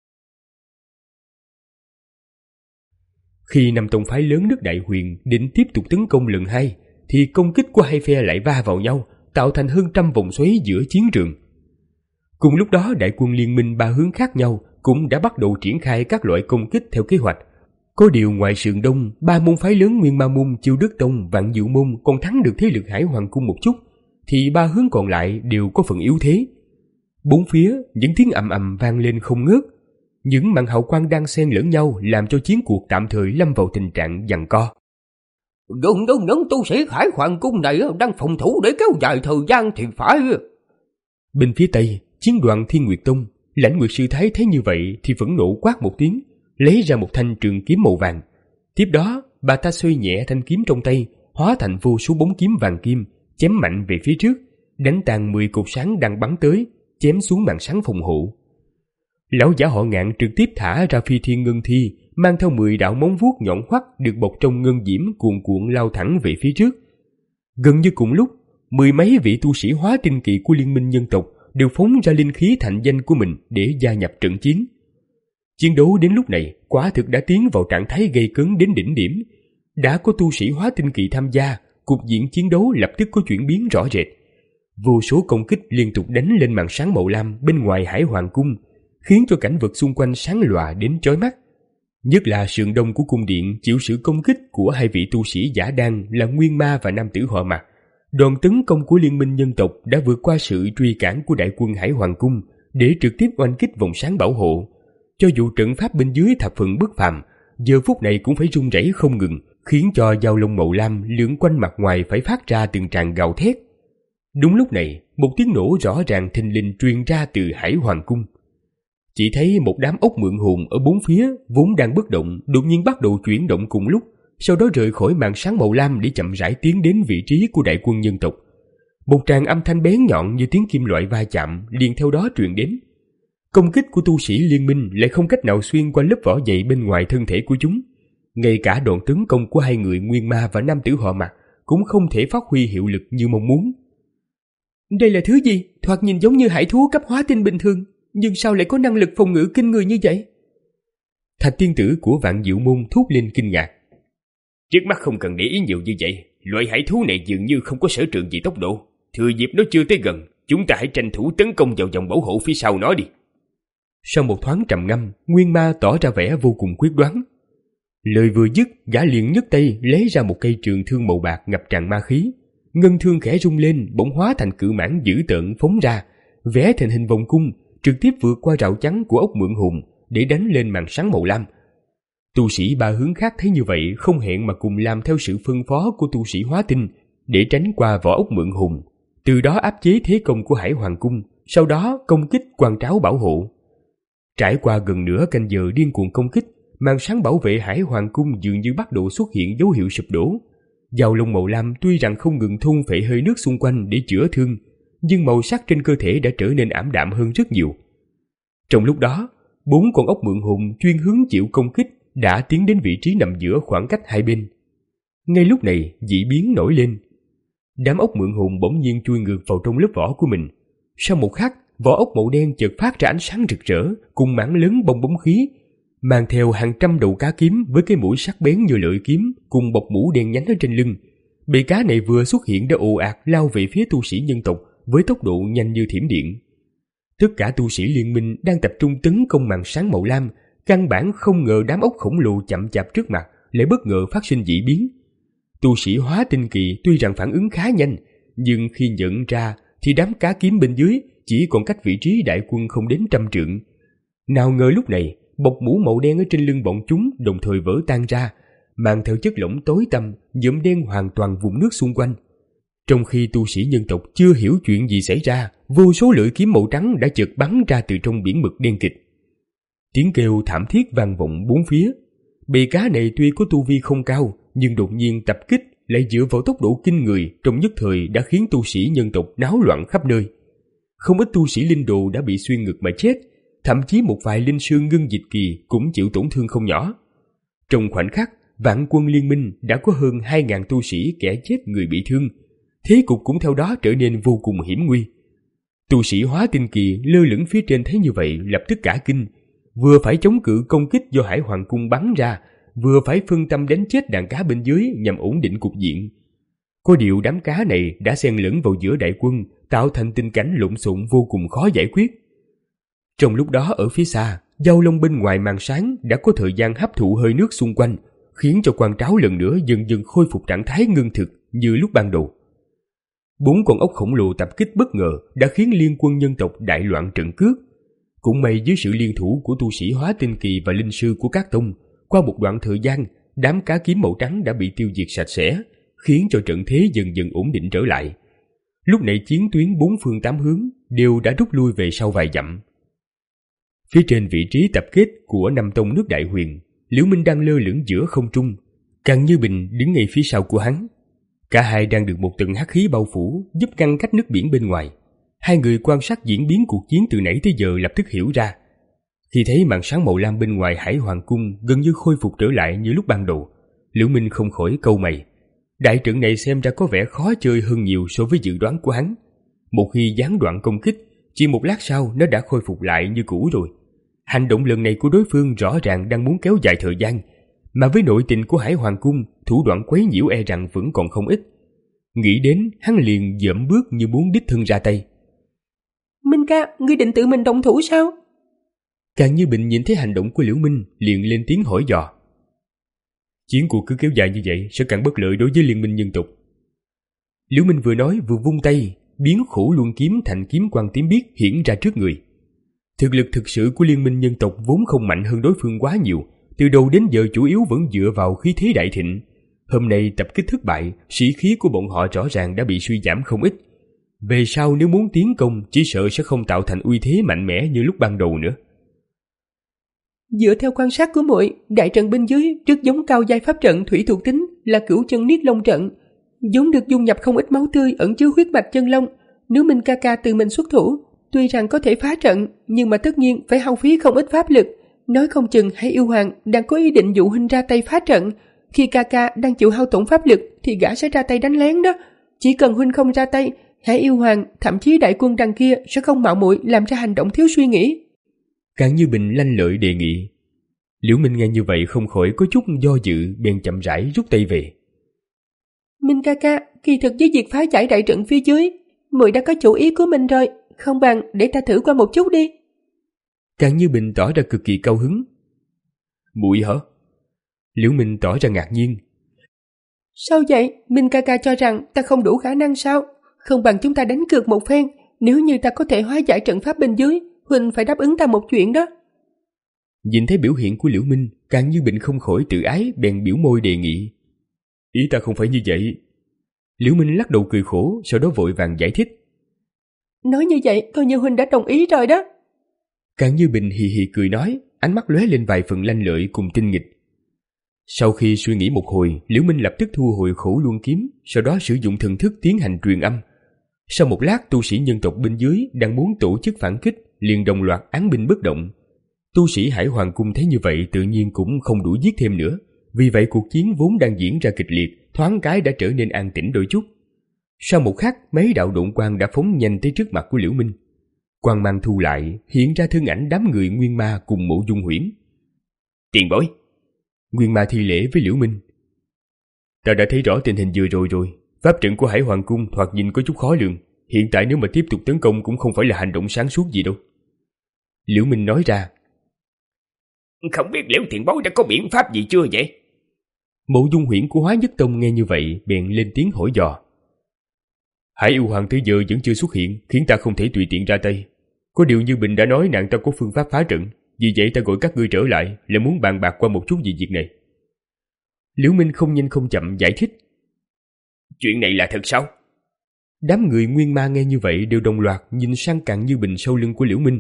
Khi năm tông phái lớn nước Đại Huyền định tiếp tục tấn công lần hai, thì công kích của hai phe lại va vào nhau, tạo thành hơn trăm vòng xoáy giữa chiến trường. Cùng lúc đó, đại quân liên minh ba hướng khác nhau cũng đã bắt đầu triển khai các loại công kích theo kế hoạch. Có điều ngoài sườn đông, ba môn phái lớn Nguyên Ma Môn, Chiêu Đức Tông, Vạn Diệu Môn còn thắng được thế lực Hải Hoàng cung một chút, thì ba hướng còn lại đều có phần yếu thế. Bốn phía, những tiếng ầm ầm vang lên không ngớt. Những màn hào quang đang xen lẫn nhau làm cho chiến cuộc tạm thời lâm vào tình trạng giằng co. Gần đâu những tu sĩ Hải Hoàng cung này đang phòng thủ để kéo dài thời gian thì phải. Bên phía tây, chiến đoàn Thiên Nguyệt Tông, Lãnh Nguyệt Sư Thái thấy như vậy thì phẫn nộ quát một tiếng, lấy ra một thanh trường kiếm màu vàng. Tiếp đó, bà ta xoay nhẹ thanh kiếm trong tay, hóa thành vô số bóng kiếm vàng kim, chém mạnh về phía trước, đánh tan mười cột sáng đang bắn tới, chém xuống màn sáng phòng hộ. Lão giả họ Ngạn trực tiếp thả ra phi thiên ngân thi, mang theo mười đạo móng vuốt nhọn hoắt được bọc trong ngân diễm cuồn cuộn lao thẳng về phía trước. Gần như cùng lúc, mười mấy vị tu sĩ hóa tinh kỳ của Liên minh nhân tộc đều phóng ra linh khí thành danh của mình để gia nhập trận chiến. Chiến đấu đến lúc này quả thực đã tiến vào trạng thái gây cấn đến đỉnh điểm. Đã có tu sĩ hóa tinh kỳ tham gia, cục diện chiến đấu lập tức có chuyển biến rõ rệt. Vô số công kích liên tục đánh lên màn sáng màu lam bên ngoài Hải Hoàng cung, khiến cho cảnh vật xung quanh sáng lòa đến chói mắt. Nhất là sườn đông của cung điện chịu sự công kích của hai vị tu sĩ giả đan là Nguyên Ma và nam tử họ Mạc. Đoàn tấn công của Liên minh nhân tộc đã vượt qua sự truy cản của đại quân Hải Hoàng cung để trực tiếp oanh kích vòng sáng bảo hộ. Cho dù trận pháp bên dưới thập phần bất phàm, giờ phút này cũng phải rung rẩy không ngừng, khiến cho dao lông màu lam lượn quanh mặt ngoài phải phát ra từng tràng gào thét. Đúng lúc này, một tiếng nổ rõ ràng thình lình truyền ra từ Hải Hoàng cung. Chỉ thấy một đám ốc mượn hồn ở bốn phía vốn đang bất động đột nhiên bắt đầu chuyển động cùng lúc, sau đó rời khỏi màn sáng màu lam để chậm rãi tiến đến vị trí của đại quân nhân tộc. Một tràng âm thanh bén nhọn như tiếng kim loại va chạm liền theo đó truyền đến. Công kích của tu sĩ liên minh lại không cách nào xuyên qua lớp vỏ dày bên ngoài thân thể của chúng. Ngay cả đòn tấn công của hai người Nguyên Ma và nam tử họ Mạc cũng không thể phát huy hiệu lực như mong muốn. Đây là thứ gì? Thoạt nhìn giống như hải thú cấp hóa tinh bình thường, nhưng sao lại có năng lực phòng ngự kinh người như vậy? Thạch tiên tử của Vạn Diệu môn thốt lên kinh ngạc. Trước mắt không cần để ý nhiều như vậy, loại hải thú này dường như không có sở trường gì tốc độ. Thừa dịp nó chưa tới gần, chúng ta hãy tranh thủ tấn công vào vòng bảo hộ phía sau nó đi. Sau một thoáng trầm ngâm, Nguyên Ma tỏ ra vẻ vô cùng quyết đoán. Lời vừa dứt, gã liền nhấc tay lấy ra một cây trường thương màu bạc ngập tràn ma khí. Ngân thương khẽ rung lên, bỗng hóa thành cự mãng dữ tợn phóng ra, vẽ thành hình vòng cung, trực tiếp vượt qua rào chắn của ốc mượn hồn để đánh lên màn sáng màu lam. Tu sĩ ba hướng khác thấy như vậy không hẹn mà cùng làm theo sự phân phó của tu sĩ hóa tinh để tránh qua vỏ ốc mượn hồn, từ đó áp chế thế công của Hải Hoàng cung, sau đó công kích quan tráo bảo hộ. Trải qua gần nửa canh giờ điên cuồng công kích, màn sáng bảo vệ Hải Hoàng cung dường như bắt đầu xuất hiện dấu hiệu sụp đổ. Dao lông màu lam tuy rằng không ngừng thôn phệ hơi nước xung quanh để chữa thương, nhưng màu sắc trên cơ thể đã trở nên ảm đạm hơn rất nhiều. Trong lúc đó, bốn con ốc mượn hồn chuyên hướng chịu công kích đã tiến đến vị trí nằm giữa khoảng cách hai bên. Ngay lúc này, dị biến nổi lên. Đám ốc mượn hồn bỗng nhiên chui ngược vào trong lớp vỏ của mình. Sau một khắc, vỏ ốc màu đen chợt phát ra ánh sáng rực rỡ cùng mảng lớn bong bóng khí, mang theo hàng trăm đầu cá kiếm với cái mũi sắc bén như lưỡi kiếm cùng bọc mũ đen nhánh ở trên lưng. Bầy cá này vừa xuất hiện đã ồ ạt lao về phía tu sĩ nhân tộc với tốc độ nhanh như thiểm điện. Tất cả tu sĩ liên minh đang tập trung tấn công màn sáng màu lam, căn bản không ngờ đám ốc khổng lồ chậm chạp trước mặt lại bất ngờ phát sinh dị biến. Tu sĩ hóa tinh kỳ tuy rằng phản ứng khá nhanh, nhưng khi nhận ra thì đám cá kiếm bên dưới chỉ còn cách vị trí đại quân không đến trăm trượng. Nào ngờ lúc này, bọc mũ màu đen ở trên lưng bọn chúng đồng thời vỡ tan ra, mang theo chất lỏng tối tăm nhuộm đen hoàn toàn vùng nước xung quanh. Trong khi tu sĩ nhân tộc chưa hiểu chuyện gì xảy ra, vô số lưỡi kiếm màu trắng đã chợt bắn ra từ trong biển mực đen kịt. Tiếng kêu thảm thiết vang vọng bốn phía. Bầy cá này tuy có tu vi không cao, nhưng đột nhiên tập kích lại dựa vào tốc độ kinh người trong nhất thời đã khiến tu sĩ nhân tộc náo loạn khắp nơi. Không ít tu sĩ linh đồ đã bị xuyên ngực mà chết, thậm chí một vài linh sư ngưng dịch kỳ cũng chịu tổn thương không nhỏ. Trong khoảnh khắc, vạn quân liên minh đã có hơn hai ngàn tu sĩ kẻ chết người bị thương, thế cục cũng theo đó trở nên vô cùng hiểm nguy. Tu sĩ hóa tinh kỳ lơ lửng phía trên thấy như vậy lập tức cả kinh, vừa phải chống cự công kích do Hải Hoàng cung bắn ra, vừa phải phân tâm đánh chết đàn cá bên dưới nhằm ổn định cục diện. Có điều đám cá này đã xen lẫn vào giữa đại quân, tạo thành tình cảnh lộn xộn vô cùng khó giải quyết. Trong lúc đó ở phía xa, Giao Long bên ngoài màn sáng đã có thời gian hấp thụ hơi nước xung quanh, khiến cho quan tráo lần nữa dần dần khôi phục trạng thái ngưng thực như lúc ban đầu. Bốn con ốc khổng lồ tập kích bất ngờ đã khiến liên quân nhân tộc đại loạn trận cước. Cũng may dưới sự liên thủ của tu sĩ hóa tinh kỳ và linh sư của các tông, qua một đoạn thời gian, đám cá kiếm màu trắng đã bị tiêu diệt sạch sẽ, khiến cho trận thế dần dần ổn định trở lại. Lúc này chiến tuyến bốn phương tám hướng đều đã rút lui về sau vài dặm. Phía trên vị trí tập kết của năm tông nước Đại Huyền, Liễu Minh đang lơ lửng giữa không trung, Càng Như Bình đứng ngay phía sau của hắn. Cả hai đang được một tầng hắc khí bao phủ, giúp ngăn cách nước biển bên ngoài. Hai người quan sát diễn biến cuộc chiến từ nãy tới giờ lập tức hiểu ra. Khi thấy màn sáng màu lam bên ngoài Hải Hoàng cung gần như khôi phục trở lại như lúc ban đầu, Liễu Minh không khỏi cau mày. Đại trận này xem ra có vẻ khó chơi hơn nhiều so với dự đoán của hắn. Một khi gián đoạn công kích, chỉ một lát sau nó đã khôi phục lại như cũ rồi. Hành động lần này của đối phương rõ ràng đang muốn kéo dài thời gian, mà với nội tình của Hải Hoàng cung, thủ đoạn quấy nhiễu e rằng vẫn còn không ít. Nghĩ đến, hắn liền dậm bước như muốn đích thân ra tay. Minh ca, ngươi định tự mình động thủ sao? Càng Như Bình nhìn thấy hành động của Liễu Minh liền lên tiếng hỏi dò. Chiến cuộc cứ kéo dài như vậy sẽ càng bất lợi đối với liên minh nhân tộc. Liễu Minh vừa nói vừa vung tay, biến Khổ Luân kiếm thành kiếm quang tím biếc hiển ra trước người. Thực lực thực sự của liên minh nhân tộc vốn không mạnh hơn đối phương quá nhiều, từ đầu đến giờ chủ yếu vẫn dựa vào khí thế đại thịnh. Hôm nay tập kích thất bại, sĩ khí của bọn họ rõ ràng đã bị suy giảm không ít. Về sau nếu muốn tiến công, chỉ sợ sẽ không tạo thành uy thế mạnh mẽ như lúc ban đầu nữa. Dựa theo quan sát của muội, đại trận bên dưới rất giống cao giai pháp trận thủy thuộc tính là Cửu Chân Niết Long trận, vốn được dung nhập không ít máu tươi ẩn chứa huyết mạch chân long. Nếu Minh ca ca tự mình xuất thủ, tuy rằng có thể phá trận, nhưng mà tất nhiên phải hao phí không ít pháp lực. Nói không chừng Hải Yêu Hoàng đang có ý định dụ huynh ra tay phá trận. Khi ca ca đang chịu hao tổn pháp lực thì gã sẽ ra tay đánh lén đó. Chỉ cần huynh không ra tay, Hải Yêu Hoàng thậm chí đại quân đằng kia sẽ không mạo muội làm ra hành động thiếu suy nghĩ. Càng Như Bình lanh lợi đề nghị. Liễu Minh nghe như vậy không khỏi có chút do dự, bèn chậm rãi rút tay về. Minh ca ca, kỳ thực với việc phá giải đại trận phía dưới, muội đã có chủ ý của mình rồi, không bằng để ta thử qua một chút đi. Càng Như Bình tỏ ra cực kỳ cao hứng. Muội hả? Liễu Minh tỏ ra ngạc nhiên. Sao vậy? Minh ca ca cho rằng ta không đủ khả năng sao? Không bằng chúng ta đánh cược một phen, nếu như ta có thể hóa giải trận pháp bên dưới, huynh phải đáp ứng ta một chuyện đó. Nhìn thấy biểu hiện của Liễu Minh, Càng Như Bình không khỏi tự ái, bèn biểu môi đề nghị. Ý ta không phải như vậy. Liễu Minh lắc đầu cười khổ, sau đó vội vàng giải thích. Nói như vậy, coi như huynh đã đồng ý rồi đó. Càng Như Bình hì hì cười nói, ánh mắt lóe lên vài phần lanh lợi cùng tinh nghịch. Sau khi suy nghĩ một hồi, Liễu Minh lập tức thu hồi Khổ Luân kiếm, sau đó sử dụng thần thức tiến hành truyền âm. Sau một lát, tu sĩ nhân tộc bên dưới đang muốn tổ chức phản kích, liền đồng loạt án binh bất động. Tu sĩ Hải Hoàng cung thấy như vậy tự nhiên cũng không đủ giết thêm nữa, vì vậy cuộc chiến vốn đang diễn ra kịch liệt, thoáng cái đã trở nên an tĩnh đôi chút. Sau một khắc, mấy đạo độn quang đã phóng nhanh tới trước mặt của Liễu Minh. Quang mang thu lại, hiện ra thân ảnh đám người Nguyên Ma cùng Mộ Dung Huyễn. Tiền bối! Nguyên Ma thi lễ với Liễu Minh. Ta đã thấy rõ tình hình vừa rồi rồi, pháp trận của Hải Hoàng cung thoạt nhìn có chút khó lường, hiện tại nếu mà tiếp tục tấn công cũng không phải là hành động sáng suốt gì đâu. Liễu Minh nói ra. Không biết Liễu tiền bối đã có biện pháp gì chưa vậy? Mộ Dung Huyễn của Hóa Nhất Tông nghe như vậy bèn lên tiếng hỏi dò. Hải Yêu Hoàng tới giờ vẫn chưa xuất hiện, khiến ta không thể tùy tiện ra tay. Có điều Như Bình đã nói nàng ta có phương pháp phá trận, vì vậy ta gọi các ngươi trở lại là muốn bàn bạc qua một chút về việc này. Liễu Minh không nhanh không chậm giải thích. Chuyện này là thật sao? Đám người Nguyên Ma nghe như vậy đều đồng loạt nhìn sang Càn Như Bình sau lưng của Liễu Minh.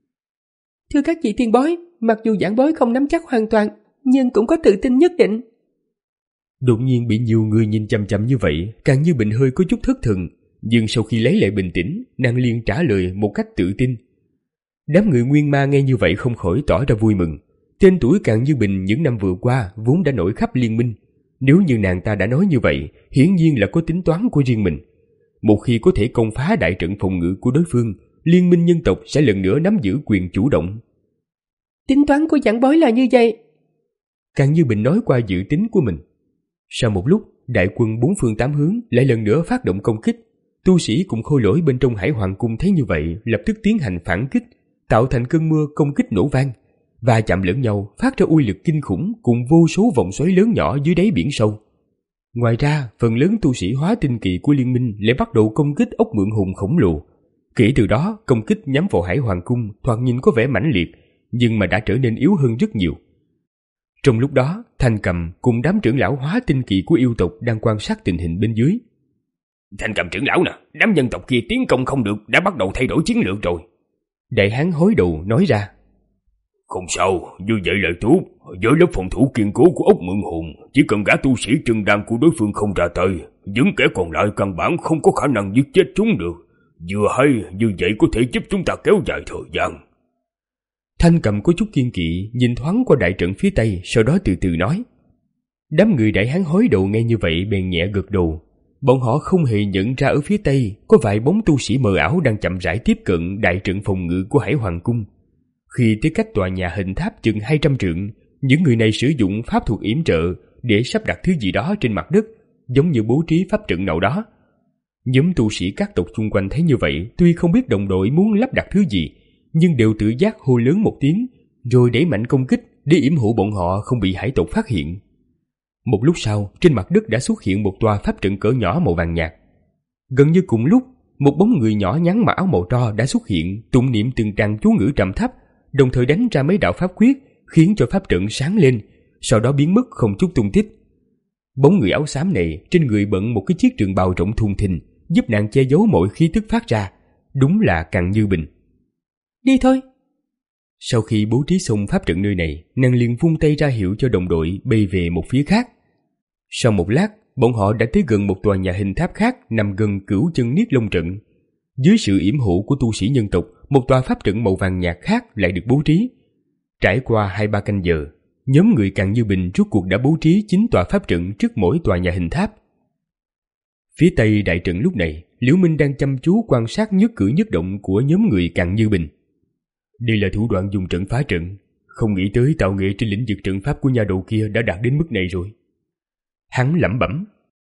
Thưa các vị tiền bối, mặc dù giảng bối không nắm chắc hoàn toàn, nhưng cũng có tự tin nhất định. Đột nhiên bị nhiều người nhìn chằm chằm như vậy, Càn Như Bình hơi có chút thất thần, nhưng sau khi lấy lại bình tĩnh, nàng liền trả lời một cách tự tin. Đám người Nguyên Ma nghe như vậy không khỏi tỏ ra vui mừng. Tên tuổi Càn Như Bình những năm vừa qua vốn đã nổi khắp liên minh. Nếu như nàng ta đã nói như vậy, hiển nhiên là có tính toán của riêng mình. Một khi có thể công phá đại trận phòng ngự của đối phương, liên minh nhân tộc sẽ lần nữa nắm giữ quyền chủ động. Tính toán của giảng bối là như vậy. Càn Như Bình nói qua dự tính của mình. Sau một lúc, đại quân bốn phương tám hướng lại lần nữa phát động công kích. Tu sĩ cùng khôi lỗi bên trong Hải Hoàng cung thấy như vậy, lập tức tiến hành phản kích, tạo thành cơn mưa công kích nổ vang, và chạm lẫn nhau phát ra uy lực kinh khủng cùng vô số vòng xoáy lớn nhỏ dưới đáy biển sâu. Ngoài ra, phần lớn tu sĩ hóa tinh kỳ của liên minh lại bắt đầu công kích ốc mượn hùng khổng lồ. Kể từ đó, công kích nhắm vào Hải Hoàng cung thoạt nhìn có vẻ mãnh liệt, nhưng mà đã trở nên yếu hơn rất nhiều. Trong lúc đó, Thanh Cầm cùng đám trưởng lão hóa tinh kỳ của yêu tộc đang quan sát tình hình bên dưới. Thanh Cầm trưởng lão nè, đám nhân tộc kia tiến công không được, đã bắt đầu thay đổi chiến lược rồi. Đại hán hối đầu nói ra. Không sao, như vậy là tốt. Với lớp phòng thủ kiên cố của ốc mượn hồn, chỉ cần gã tu sĩ chân đan của đối phương không ra tay, những kẻ còn lại căn bản không có khả năng giết chết chúng được. Vừa hay, như vậy có thể giúp chúng ta kéo dài thời gian. Thanh Cầm có chút kiên kỵ, nhìn thoáng qua đại trận phía tây, sau đó từ từ nói. Đám người đại hán hối đầu nghe như vậy bèn nhẹ gật đầu. Bọn họ không hề nhận ra ở phía tây có vài bóng tu sĩ mờ ảo đang chậm rãi tiếp cận đại trận phòng ngự của Hải Hoàng cung. Khi tới cách tòa nhà hình tháp chừng hai trăm trượng, những người này sử dụng pháp thuật yểm trợ để sắp đặt thứ gì đó trên mặt đất, giống như bố trí pháp trận nào đó. Nhóm tu sĩ các tộc xung quanh thấy như vậy, tuy không biết đồng đội muốn lắp đặt thứ gì, nhưng đều tự giác hô lớn một tiếng, rồi đẩy mạnh công kích để yểm hộ bọn họ không bị hải tộc phát hiện. Một lúc sau, trên mặt đất đã xuất hiện một tòa pháp trận cỡ nhỏ màu vàng nhạt. Gần như cùng lúc, một bóng người nhỏ nhắn mặc áo màu tro đã xuất hiện, tụng niệm từng tràng chú ngữ trầm thấp, đồng thời đánh ra mấy đạo pháp quyết, khiến cho pháp trận sáng lên, sau đó biến mất không chút tung tích. Bóng người áo xám này trên người bận một cái chiếc trường bào rộng thùng thình, giúp nàng che giấu mọi khí tức phát ra. Đúng là Càn Như Bình. Đi thôi. Sau khi bố trí xong pháp trận nơi này, nàng liền vung tay ra hiệu cho đồng đội bay về một phía khác. Sau một lát, bọn họ đã tới gần một tòa nhà hình tháp khác nằm gần Cửu Chân Niết Long trận. Dưới sự yểm hộ của tu sĩ nhân tộc, một tòa pháp trận màu vàng nhạt khác lại được bố trí. Trải qua hai ba canh giờ, nhóm người Càn Như Bình rốt cuộc đã bố trí chín tòa pháp trận trước mỗi tòa nhà hình tháp. Phía tây đại trận lúc này, Liễu Minh đang chăm chú quan sát nhất cử nhất động của nhóm người Càn Như Bình. Đây là thủ đoạn dùng trận phá trận, không nghĩ tới tạo nghệ trên lĩnh vực trận pháp của nhà đầu kia đã đạt đến mức này rồi. Hắn lẩm bẩm.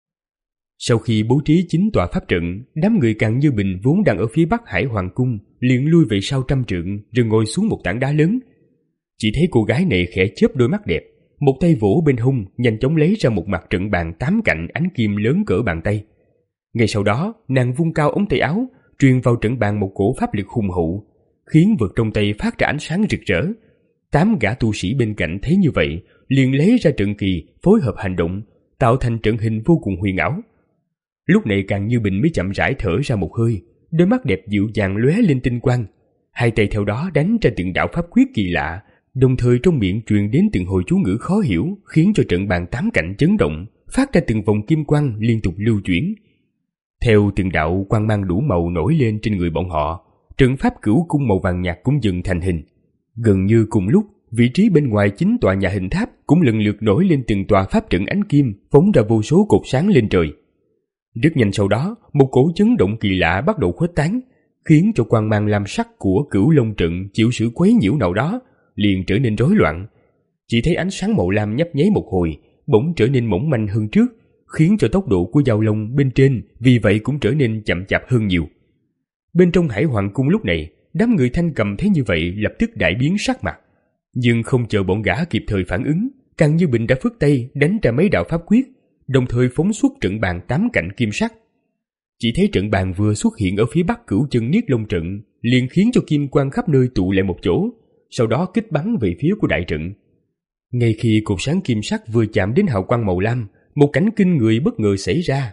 Sau khi bố trí chín tòa pháp trận, đám người Càn Như Bình vốn đang ở phía bắc Hải Hoàng cung liền lui về sau trăm trượng, rồi ngồi xuống một tảng đá lớn. Chỉ thấy cô gái này khẽ chớp đôi mắt đẹp, một tay vỗ bên hông, nhanh chóng lấy ra một mặt trận bàn tám cạnh ánh kim lớn cỡ bàn tay. Ngay sau đó, nàng vung cao ống tay áo, truyền vào trận bàn một cổ pháp lực hùng hậu, khiến vật trong tay phát ra ánh sáng rực rỡ. Tám gã tu sĩ bên cạnh thấy như vậy, liền lấy ra trận kỳ, phối hợp hành động, tạo thành trận hình vô cùng huyền ảo. Lúc này Càn Như Bình mới chậm rãi thở ra một hơi, đôi mắt đẹp dịu dàng lóe lên tinh quang, hai tay theo đó đánh ra từng đạo pháp quyết kỳ lạ, đồng thời trong miệng truyền đến từng hồi chú ngữ khó hiểu, khiến cho trận bàn tám cạnh chấn động, phát ra từng vòng kim quang liên tục lưu chuyển. Theo từng đạo quang mang đủ màu nổi lên trên người bọn họ, trận pháp cửu cung màu vàng nhạt cũng dần thành hình. Gần như cùng lúc, vị trí bên ngoài chín tòa nhà hình tháp cũng lần lượt nổi lên từng tòa pháp trận ánh kim, phóng ra vô số cột sáng lên trời. Rất nhanh sau đó, một cổ chấn động kỳ lạ bắt đầu khuếch tán, khiến cho quang mang lam sắc của Cửu Long trận chịu sự quấy nhiễu nào đó, liền trở nên rối loạn. Chỉ thấy ánh sáng màu lam nhấp nháy một hồi, bỗng trở nên mỏng manh hơn trước, khiến cho tốc độ của giao long bên trên vì vậy cũng trở nên chậm chạp hơn nhiều. Bên trong Hải Hoàng cung lúc này, đám người Thanh Cầm thấy như vậy lập tức đại biến sắc mặt, nhưng không chờ bọn gã kịp thời phản ứng, Càn Như Bình đã phất tay đánh ra mấy đạo pháp quyết, đồng thời phóng xuất trận bàn tám cạnh kim sắc. Chỉ thấy trận bàn vừa xuất hiện ở phía bắc Cửu Chân Niết Long trận, liền khiến cho kim quang khắp nơi tụ lại một chỗ, sau đó kích bắn về phía của đại trận. Ngay khi cột sáng kim sắc vừa chạm đến hào quang màu lam, một cảnh kinh người bất ngờ xảy ra.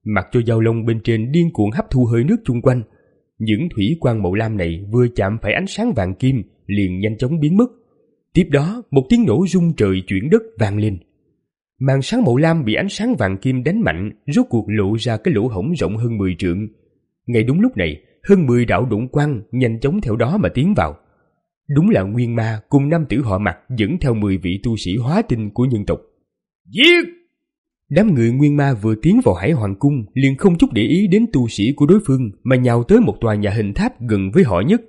mặc cho dao long bên trên điên cuồng hấp thu hơi nước chung quanh. Những thủy quang màu lam này vừa chạm phải ánh sáng vàng kim liền nhanh chóng biến mất. Tiếp đó, một tiếng nổ rung trời chuyển đất vang lên. Màn sáng màu lam bị ánh sáng vàng kim đánh mạnh, rốt cuộc lộ ra cái lỗ hổng rộng hơn mười trượng. Ngay đúng lúc này, hơn mười đạo độn quang nhanh chóng theo đó mà tiến vào. Đúng là Nguyên Ma cùng nam tử họ Mạc dẫn theo mười vị tu sĩ hóa tinh của nhân tộc. Giết! Đám người Nguyên Ma vừa tiến vào Hải Hoàng cung liền không chút để ý đến tu sĩ của đối phương mà nhào tới một tòa nhà hình tháp gần với họ nhất.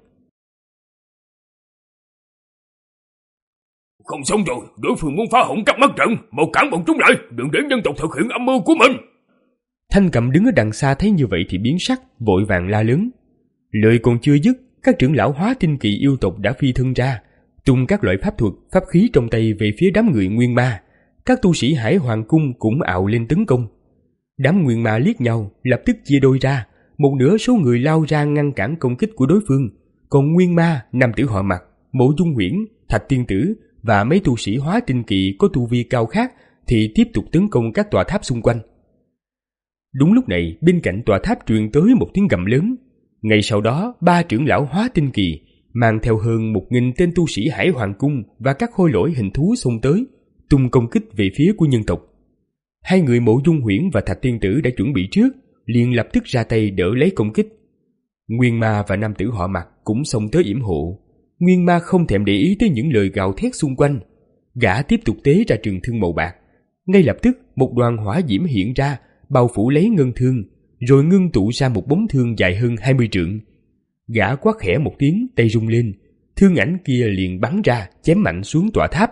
Không xong rồi, đối phương muốn phá hỏng các mắt trận, mau cản bọn chúng lại, đừng để nhân tộc thực hiện âm mưu của mình. Thanh Cầm đứng ở đằng xa thấy như vậy thì biến sắc, vội vàng la lớn. Lời còn chưa dứt, các trưởng lão hóa tinh kỳ yêu tộc đã phi thân ra, tung các loại pháp thuật, pháp khí trong tay về phía đám người Nguyên Ma. Các tu sĩ Hải Hoàng cung cũng ào lên tấn công. Đám Nguyên Ma liếc nhau, lập tức chia đôi ra, một nửa số người lao ra ngăn cản công kích của đối phương, còn Nguyên Ma, nam tử họ Mạc, Mộ Dung Huyễn, Thạch Tiên Tử và mấy tu sĩ hóa tinh kỳ có tu vi cao khác thì tiếp tục tấn công các tòa tháp xung quanh. Đúng lúc này, bên cạnh tòa tháp truyền tới một tiếng gầm lớn. Ngay sau đó, ba trưởng lão hóa tinh kỳ mang theo hơn một nghìn tên tu sĩ Hải Hoàng cung và các khôi lỗi hình thú xông tới, tung công kích về phía của nhân tộc. Hai người Mộ Dung Huyễn và Thạch Tiên Tử đã chuẩn bị trước, liền lập tức ra tay đỡ lấy công kích. Nguyên Ma và nam tử họ Mạc cũng xông tới yểm hộ. Nguyên Ma không thèm để ý tới những lời gào thét xung quanh, gã tiếp tục tế ra trường thương màu bạc. Ngay lập tức, một đoàn hỏa diễm hiện ra, bao phủ lấy ngân thương, rồi ngưng tụ ra một bóng thương dài hơn hai mươi trượng. Gã quát khẽ một tiếng, tay rung lên, thương ảnh kia liền bắn ra, chém mạnh xuống tòa tháp.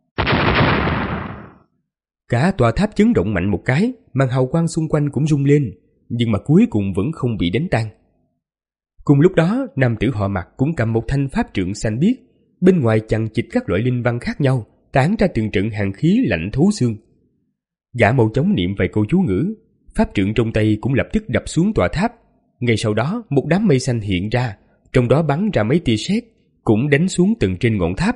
Cả tòa tháp chấn động mạnh một cái, màn hào quang xung quanh cũng rung lên, nhưng mà cuối cùng vẫn không bị đánh tan. Cùng lúc đó, nam tử họ Mạc cũng cầm một thanh pháp trượng xanh biếc, bên ngoài chằng chịt các loại linh văn khác nhau, tán ra từng trận hàn khí lạnh thấu xương. Gã mau chóng niệm vài câu chú ngữ, pháp trượng trong tay cũng lập tức đập xuống tòa tháp. Ngay sau đó, một đám mây xanh hiện ra, trong đó bắn ra mấy tia sét, cũng đánh xuống tầng trên ngọn tháp.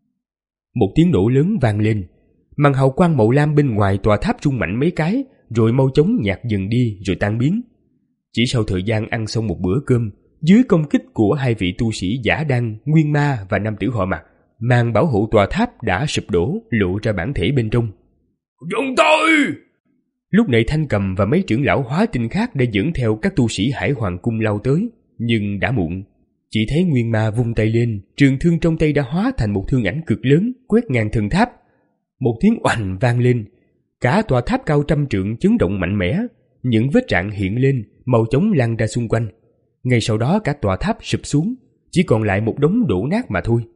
Một tiếng nổ lớn vang lên, màn hào quang màu lam bên ngoài tòa tháp rung mạnh mấy cái, rồi mau chóng nhạt dần đi rồi tan biến. Chỉ sau thời gian ăn xong một bữa cơm, dưới công kích của hai vị tu sĩ Giả Đăng, Nguyên Ma và nam tử họ Mạc, màn bảo hộ tòa tháp đã sụp đổ, lộ ra bản thể bên trong. Dừng tay! Lúc này Thanh Cầm và mấy trưởng lão hóa tinh khác đã dẫn theo các tu sĩ Hải Hoàng cung lao tới, nhưng đã muộn. Chỉ thấy Nguyên Ma vung tay lên, trường thương trong tay đã hóa thành một thương ảnh cực lớn, quét ngang thân tháp. Một tiếng oành vang lên, cả tòa tháp cao trăm trượng chấn động mạnh mẽ, những vết rạn hiện lên, màu chóng lan ra xung quanh. Ngay sau đó cả tòa tháp sụp xuống, chỉ còn lại một đống đổ nát mà thôi.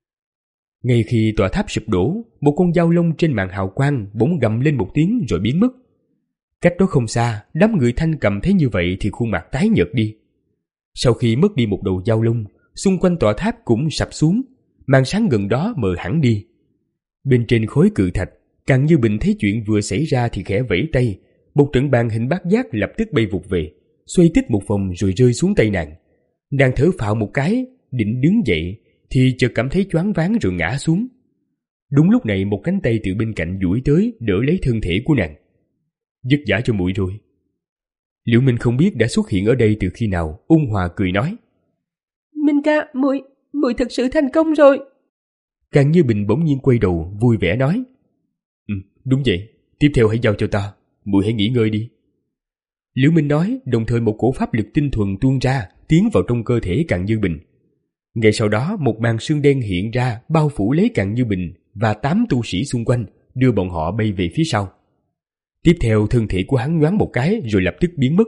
Ngay khi tòa tháp sụp đổ, một con dao long trên màn hào quang bỗng gầm lên một tiếng rồi biến mất. Cách đó không xa, đám người Thanh Cầm thấy như vậy thì khuôn mặt tái nhợt đi. Sau khi mất đi một đầu dao long, xung quanh tòa tháp cũng sập xuống, màn sáng gần đó mờ hẳn đi. Bên trên khối cự thạch, Càng Như Bình thấy chuyện vừa xảy ra thì khẽ vẫy tay, một trận bàn hình bát giác lập tức bay vụt về, xoay tít một vòng rồi rơi xuống tay nàng. Nàng thở phào một cái, định đứng dậy thì chợt cảm thấy choáng váng rồi ngã xuống. Đúng lúc này một cánh tay từ bên cạnh duỗi tới đỡ lấy thân thể của nàng. Vất vả cho muội rồi. Liễu Minh không biết đã xuất hiện ở đây từ khi nào, ôn hòa cười nói: Minh ca, muội, muội thực sự thành công rồi. Càng Như Bình bỗng nhiên quay đầu vui vẻ nói: Ừ, đúng vậy, tiếp theo hãy giao cho ta, muội hãy nghỉ ngơi đi. Liễu Minh nói, đồng thời một cổ pháp lực tinh thuần tuôn ra, tiến vào trong cơ thể Càng Như Bình. Ngay sau đó một màn sương đen hiện ra, bao phủ lấy Càng Như Bình và tám tu sĩ xung quanh, đưa bọn họ bay về phía sau. Tiếp theo thân thể của hắn nhoáng một cái rồi lập tức biến mất.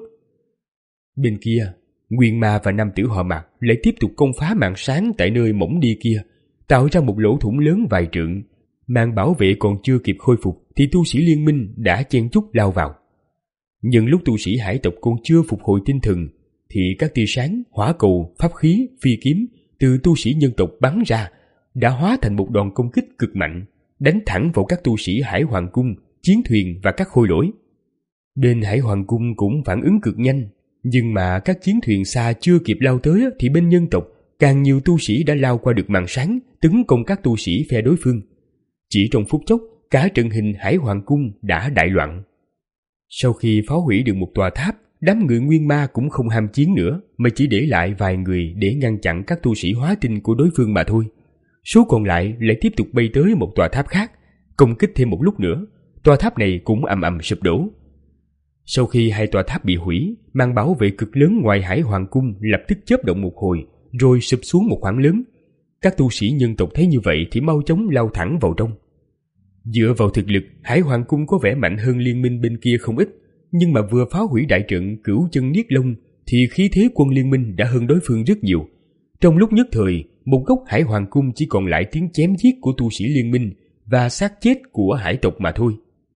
Bên kia, Nguyên Ma và nam tử họ Mạc lại tiếp tục công phá màn sáng tại nơi mỏng đi kia, tạo ra một lỗ thủng lớn vài trượng. Màn bảo vệ còn chưa kịp khôi phục thì tu sĩ liên minh đã chen chúc lao vào. Nhưng lúc tu sĩ hải tộc còn chưa phục hồi tinh thần thì các tia sáng, hỏa cầu, pháp khí, phi kiếm từ tu sĩ nhân tộc bắn ra đã hóa thành một đòn công kích cực mạnh, đánh thẳng vào các tu sĩ Hải Hoàng cung, chiến thuyền và các khôi lỗi. Bên Hải Hoàng cung cũng phản ứng cực nhanh, nhưng mà các chiến thuyền xa chưa kịp lao tới thì bên nhân tộc càng nhiều tu sĩ đã lao qua được màn sáng, tấn công các tu sĩ phe đối phương. Chỉ trong phút chốc, cả trận hình Hải Hoàng cung đã đại loạn. Sau khi phá hủy được một tòa tháp, đám người Nguyên Ma cũng không ham chiến nữa, mà chỉ để lại vài người để ngăn chặn các tu sĩ hóa tinh của đối phương mà thôi. Số còn lại lại tiếp tục bay tới một tòa tháp khác, công kích thêm một lúc nữa, tòa tháp này cũng ầm ầm sụp đổ. Sau khi hai tòa tháp bị hủy, màn bảo vệ cực lớn ngoài Hải Hoàng cung lập tức chớp động một hồi, rồi sụp xuống một khoảng lớn. Các tu sĩ nhân tộc thấy như vậy thì mau chóng lao thẳng vào trong. Dựa vào thực lực, Hải Hoàng cung có vẻ mạnh hơn liên minh bên kia không ít, nhưng mà vừa phá hủy đại trận Cửu Chân Niết Long thì khí thế quân liên minh đã hơn đối phương rất nhiều. Trong lúc nhất thời, một góc Hải Hoàng cung chỉ còn lại tiếng chém giết của tu sĩ liên minh và xác chết của hải tộc mà thôi.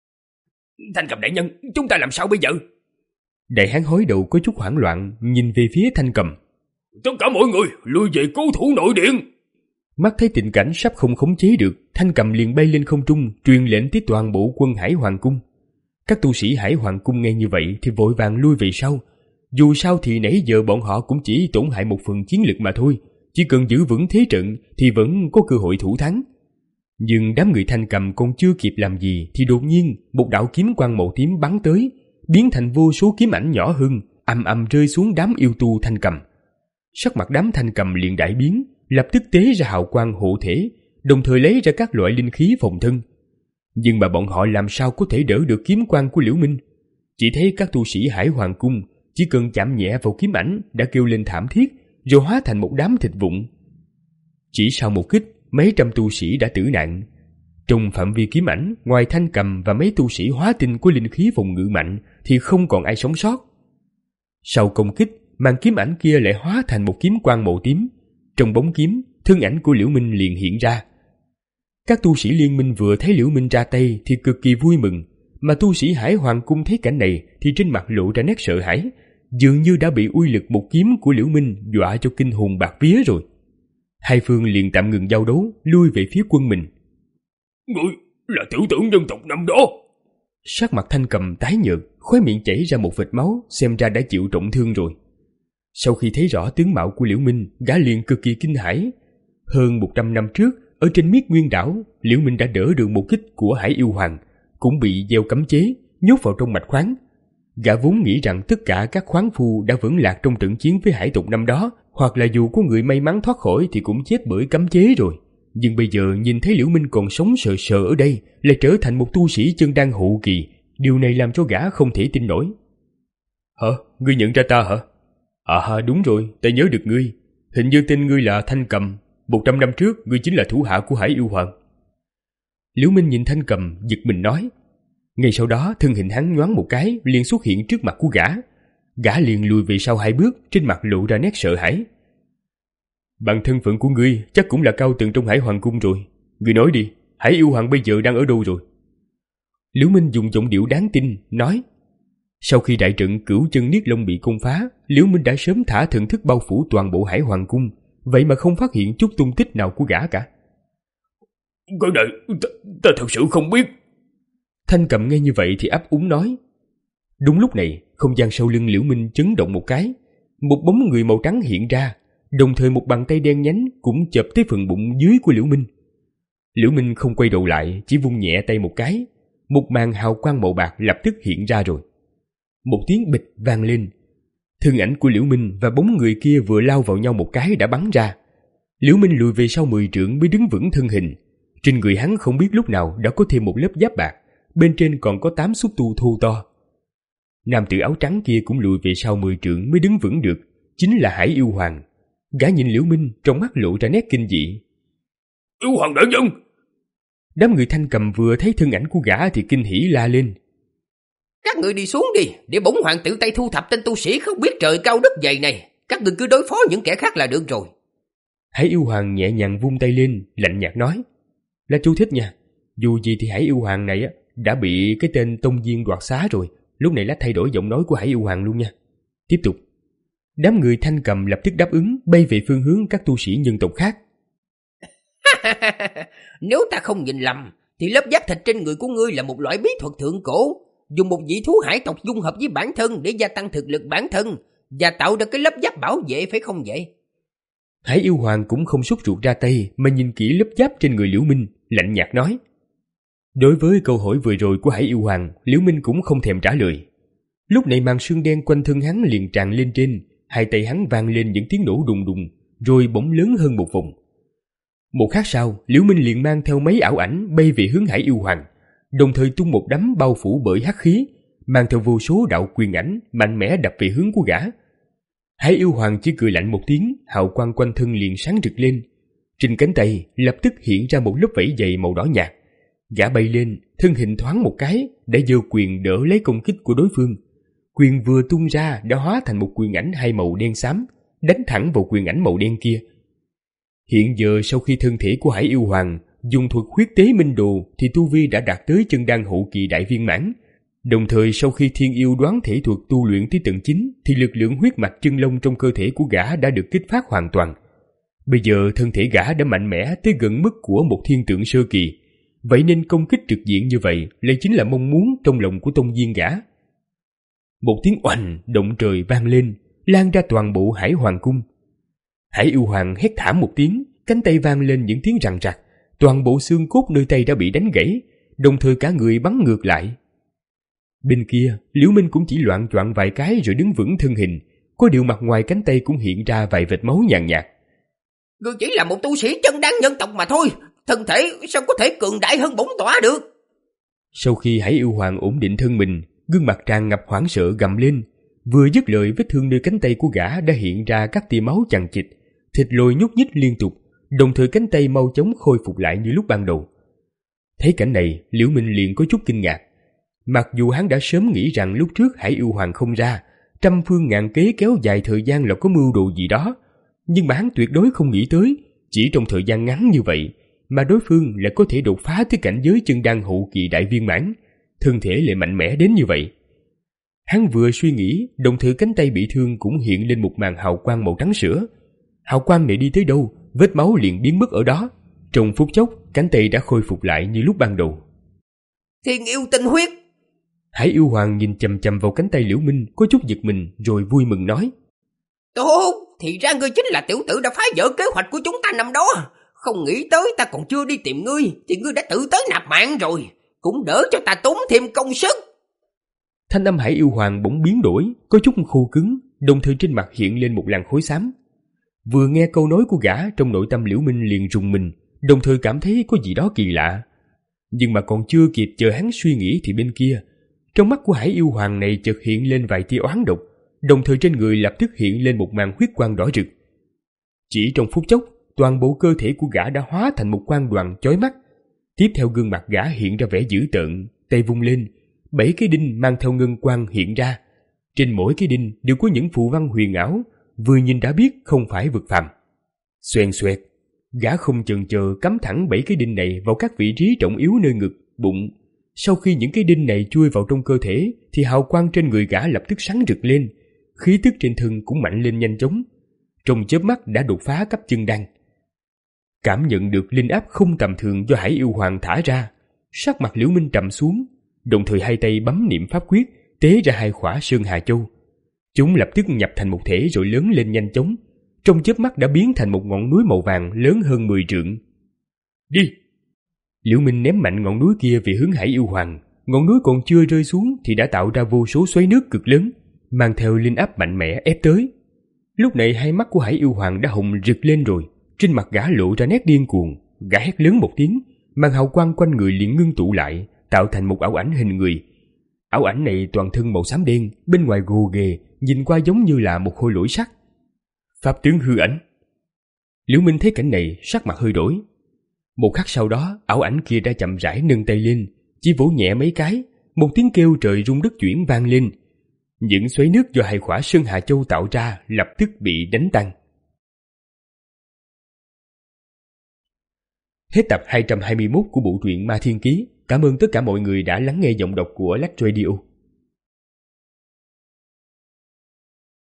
Thanh Cầm đại nhân, chúng ta làm sao bây giờ? Đại hán hói đầu có chút hoảng loạn, nhìn về phía Thanh Cầm. Tất cả mọi người lui về cố thủ nội điện. Mắt thấy tình cảnh sắp không khống chế được, Thanh Cầm liền bay lên không trung, truyền lệnh tới toàn bộ quân Hải Hoàng cung. Các tu sĩ Hải Hoàng cung nghe như vậy thì vội vàng lui về sau. Dù sao thì nãy giờ bọn họ cũng chỉ tổn hại một phần chiến lực mà thôi, chỉ cần giữ vững thế trận thì vẫn có cơ hội thủ thắng. Nhưng đám người Thanh Cầm còn chưa kịp làm gì thì đột nhiên một đạo kiếm quang màu tím bắn tới, biến thành vô số kiếm ảnh nhỏ hơn, ầm ầm rơi xuống đám yêu tu Thanh Cầm. Sắc mặt đám Thanh Cầm liền đại biến, lập tức tế ra hào quang hộ thể, đồng thời lấy ra các loại linh khí phòng thân. Nhưng mà bọn họ làm sao có thể đỡ được kiếm quang của Liễu Minh? Chỉ thấy các tu sĩ Hải Hoàng cung chỉ cần chạm nhẹ vào kiếm ảnh đã kêu lên thảm thiết, rồi hóa thành một đám thịt vụn. Chỉ sau một kích, mấy trăm tu sĩ đã tử nạn. Trong phạm vi kiếm ảnh, ngoài Thanh Cầm và mấy tu sĩ hóa tinh của linh khí phòng ngự mạnh thì không còn ai sống sót. Sau công kích, màn kiếm ảnh kia lại hóa thành một kiếm quang màu tím. Trong bóng kiếm, thân ảnh của Liễu Minh liền hiện ra. Các tu sĩ liên minh vừa thấy Liễu Minh ra tay thì cực kỳ vui mừng, mà tu sĩ Hải Hoàng cung thấy cảnh này thì trên mặt lộ ra nét sợ hãi, dường như đã bị uy lực một kiếm của Liễu Minh dọa cho kinh hồn bạt vía rồi. Hai phương liền tạm ngừng giao đấu, lui về phía quân mình. Ngươi là tiểu tử nhân tộc năm đó. Sắc mặt Thanh Cầm tái nhợt, khóe miệng chảy ra một vệt máu, xem ra đã chịu trọng thương rồi. Sau khi thấy rõ tướng mạo của Liễu Minh, gã liền cực kỳ kinh hãi. Hơn một trăm năm trước, ở trên Miết Nguyên đảo, Liễu Minh đã đỡ được một kích của Hải Yêu Hoàng, cũng bị gieo cấm chế, nhốt vào trong mạch khoáng. Gã vốn nghĩ rằng tất cả các khoáng phu đã vẫn lạc trong trận chiến với hải tộc năm đó, hoặc là dù có người may mắn thoát khỏi thì cũng chết bởi cấm chế rồi. Nhưng bây giờ nhìn thấy Liễu Minh còn sống sờ sờ ở đây, lại trở thành một tu sĩ chân đan hậu kỳ, điều này làm cho gã không thể tin nổi. Hả? Ngươi nhận ra ta hả? À đúng rồi, ta nhớ được ngươi. Hình như tên ngươi là Thanh Cầm. Một trăm năm trước, ngươi chính là thủ hạ của Hải Yêu Hoàng. Liễu Minh nhìn Thanh Cầm, giật mình nói. Ngay sau đó, thân hình hắn nhoáng một cái, liền xuất hiện trước mặt của gã. Gã liền lùi về sau hai bước, trên mặt lộ ra nét sợ hãi. Bằng thân phận của ngươi, chắc cũng là cao tầng trong Hải Hoàng cung rồi. Ngươi nói đi, Hải Yêu Hoàng bây giờ đang ở đâu rồi? Liễu Minh dùng giọng điệu đáng tin, nói. Sau khi đại trận Cửu Chân Niết Long bị công phá, Liễu Minh đã sớm thả thần thức bao phủ toàn bộ Hải Hoàng cung, vậy mà không phát hiện chút tung tích nào của gã cả. Cái này, ta, ta thật sự không biết. Thanh Cầm nghe như vậy thì ấp úng nói. Đúng lúc này, không gian sau lưng Liễu Minh chấn động một cái, một bóng người màu trắng hiện ra, đồng thời một bàn tay đen nhánh cũng chộp tới phần bụng dưới của Liễu Minh. Liễu Minh không quay đầu lại, chỉ vung nhẹ tay một cái, một màn hào quang màu bạc lập tức hiện ra rồi. Một tiếng bịch vang lên, thân ảnh của Liễu Minh và bóng người kia vừa lao vào nhau một cái đã bắn ra. Liễu Minh lùi về sau mười trượng mới đứng vững thân hình. Trên người hắn không biết lúc nào đã có thêm một lớp giáp bạc, bên trên còn có tám xúc tu thô to. Nam tử áo trắng kia cũng lùi về sau mười trượng mới đứng vững được, chính là Hải Yêu Hoàng. Gã nhìn Liễu Minh, trong mắt lộ ra nét kinh dị. Yêu Hoàng đại nhân! Đám người Thanh Cầm vừa thấy thân ảnh của gã thì kinh hỉ la lên. Các người đi xuống đi, để bổn hoàng tự tay thu thập tên tu sĩ không biết trời cao đất dày này. Các người cứ đối phó những kẻ khác là được rồi. Hải Yêu Hoàng nhẹ nhàng vung tay lên, lạnh nhạt nói. Là chú thích nha, dù gì thì Hải Yêu Hoàng này đã bị cái tên Tông Viên đoạt xá rồi. Lúc này Lách thay đổi giọng nói của Hải Yêu Hoàng luôn nha. Tiếp tục. Đám người Thanh Cầm lập tức đáp ứng, bay về phương hướng các tu sĩ nhân tộc khác. Nếu ta không nhìn lầm, thì lớp giáp thịt trên người của ngươi là một loại bí thuật thượng cổ, dùng một vị thú hải tộc dung hợp với bản thân để gia tăng thực lực bản thân và tạo ra cái lớp giáp bảo vệ, phải không vậy? Hải Yêu Hoàng cũng không sốt ruột ra tay, mà nhìn kỹ lớp giáp trên người Liễu Minh, lạnh nhạt nói. Đối với câu hỏi vừa rồi của Hải Yêu Hoàng, Liễu Minh cũng không thèm trả lời. Lúc này màn sương đen quanh thân hắn liền tràn lên trên, hai tay hắn vang lên những tiếng nổ đùng đùng, rồi bỗng lớn hơn một vùng. Một khắc sau, Liễu Minh liền mang theo mấy ảo ảnh bay về hướng Hải Yêu Hoàng, đồng thời tung một đấm bao phủ bởi hắc khí, mang theo vô số đạo quyền ảnh mạnh mẽ đập về hướng của gã. Hải Yêu Hoàng chỉ cười lạnh một tiếng, hào quang quanh thân liền sáng rực lên. Trên cánh tay lập tức hiện ra một lớp vảy dày màu đỏ nhạt. Gã bay lên, thân hình thoáng một cái đã giơ quyền đỡ lấy công kích của đối phương. Quyền vừa tung ra đã hóa thành một quyền ảnh hai màu đen xám, đánh thẳng vào quyền ảnh màu đen kia. Hiện giờ sau khi thân thể của Hải Yêu Hoàng dùng thuật huyết tế minh đồ thì tu vi đã đạt tới chân đan hậu kỳ đại viên mãn. Đồng thời sau khi thiên yêu đoán thể thuật tu luyện tới tầng chín thì lực lượng huyết mạch chân long trong cơ thể của gã đã được kích phát hoàn toàn. Bây giờ thân thể gã đã mạnh mẽ tới gần mức của một thiên tượng sơ kỳ. Vậy nên công kích trực diện như vậy lại chính là mong muốn trong lòng của tông viên gã. Một tiếng oanh động trời vang lên, lan ra toàn bộ Hải Hoàng cung. Hải Yêu Hoàng hét thảm một tiếng, cánh tay vang lên những tiếng rằn rặt, toàn bộ xương cốt nơi tay đã bị đánh gãy, đồng thời cả người bắn ngược lại. Bên kia, Liễu Minh cũng chỉ loạng choạng vài cái rồi đứng vững thân hình, có điều mặt ngoài cánh tay cũng hiện ra vài vệt máu nhàn nhạt. Ngươi chỉ là một tu sĩ chân đan nhân tộc mà thôi, thân thể sao có thể cường đại hơn bổn tọa được? Sau khi Hải Yêu Hoàng ổn định thân mình, gương mặt tràn ngập hoảng sợ gầm lên. Vừa dứt lời, vết thương nơi cánh tay của gã đã hiện ra các tia máu chằng chịt, thịt lồi nhúc nhích liên tục, đồng thời cánh tay mau chóng khôi phục lại như lúc ban đầu. Thấy cảnh này, Liễu Minh liền có chút kinh ngạc. Mặc dù hắn đã sớm nghĩ rằng lúc trước Hải Yêu Hoàng không ra, trăm phương ngàn kế kéo dài thời gian là có mưu đồ gì đó, nhưng mà hắn tuyệt đối không nghĩ tới, chỉ trong thời gian ngắn như vậy mà đối phương lại có thể đột phá tới cảnh giới chân đan hậu kỳ đại viên mãn, thân thể lại mạnh mẽ đến như vậy. Hắn vừa suy nghĩ, đồng thời cánh tay bị thương cũng hiện lên một màn hào quang màu trắng sữa. Hào quang này đi tới đâu, vết máu liền biến mất ở đó. Trong phút chốc, cánh tay đã khôi phục lại như lúc ban đầu. Thiên yêu tinh huyết. Hải Yêu Hoàng nhìn chằm chằm vào cánh tay Liễu Minh, có chút giật mình rồi vui mừng nói: Tốt, thì ra ngươi chính là tiểu tử đã phá vỡ kế hoạch của chúng ta năm đó. Không nghĩ tới ta còn chưa đi tìm ngươi thì ngươi đã tự tới nạp mạng rồi, cũng đỡ cho ta tốn thêm công sức. Thanh âm Hải Yêu Hoàng bỗng biến đổi, có chút khô cứng, đồng thời trên mặt hiện lên một làn khối xám. Vừa nghe câu nói của gã, trong nội tâm Liễu Minh liền rùng mình, đồng thời cảm thấy có gì đó kỳ lạ. Nhưng mà còn chưa kịp chờ hắn suy nghĩ thì bên kia, trong mắt của Hải Yêu Hoàng này chợt hiện lên vài tia oán độc, đồng thời trên người lập tức hiện lên một màn huyết quang đỏ rực. Chỉ trong phút chốc, toàn bộ cơ thể của gã đã hóa thành một quang đoàn chói mắt. Tiếp theo gương mặt gã hiện ra vẻ dữ tợn, tay vung lên, bảy cái đinh mang theo ngân quang hiện ra. Trên mỗi cái đinh đều có những phù văn huyền ảo, vừa nhìn đã biết không phải vực phàm. Xoèn xoẹt, gã không chần chờ cắm thẳng bảy cái đinh này vào các vị trí trọng yếu nơi ngực, bụng. Sau khi những cái đinh này chui vào trong cơ thể thì hào quang trên người gã lập tức sáng rực lên, khí tức trên thân cũng mạnh lên nhanh chóng, trong chớp mắt đã đột phá cấp chân đan. Cảm nhận được linh áp không tầm thường do Hải Yêu Hoàng thả ra, sắc mặt Liễu Minh trầm xuống, đồng thời hai tay bấm niệm pháp quyết, tế ra hai khỏa Sơn Hà Châu. Chúng lập tức nhập thành một thể rồi lớn lên nhanh chóng, trong chớp mắt đã biến thành một ngọn núi màu vàng lớn hơn mười trượng. Đi! Liễu Minh ném mạnh ngọn núi kia về hướng Hải Yêu Hoàng. Ngọn núi còn chưa rơi xuống thì đã tạo ra vô số xoáy nước cực lớn, mang theo linh áp mạnh mẽ ép tới. Lúc này hai mắt của Hải Yêu Hoàng đã hồng rực lên rồi, trên mặt gã lộ ra nét điên cuồng. Gã hét lớn một tiếng, màn hào quang quanh người liền ngưng tụ lại, tạo thành một ảo ảnh hình người. Ảo ảnh này toàn thân màu xám đen, bên ngoài gồ ghề, nhìn qua giống như là một khôi lỗi sắt. Pháp tướng hư ảnh. Liễu Minh thấy cảnh này, sắc mặt hơi đổi. Một khắc sau đó, ảo ảnh kia đã chậm rãi nâng tay lên, chỉ vỗ nhẹ mấy cái, một tiếng kêu trời rung đất chuyển vang lên. Những xoáy nước do hai khỏa Sơn Hà Châu tạo ra lập tức bị đánh tan. Hết tập hai trăm hai mươi mốt của bộ truyện Ma Thiên Ký. Cảm ơn tất cả mọi người đã lắng nghe giọng đọc của Lách Radio.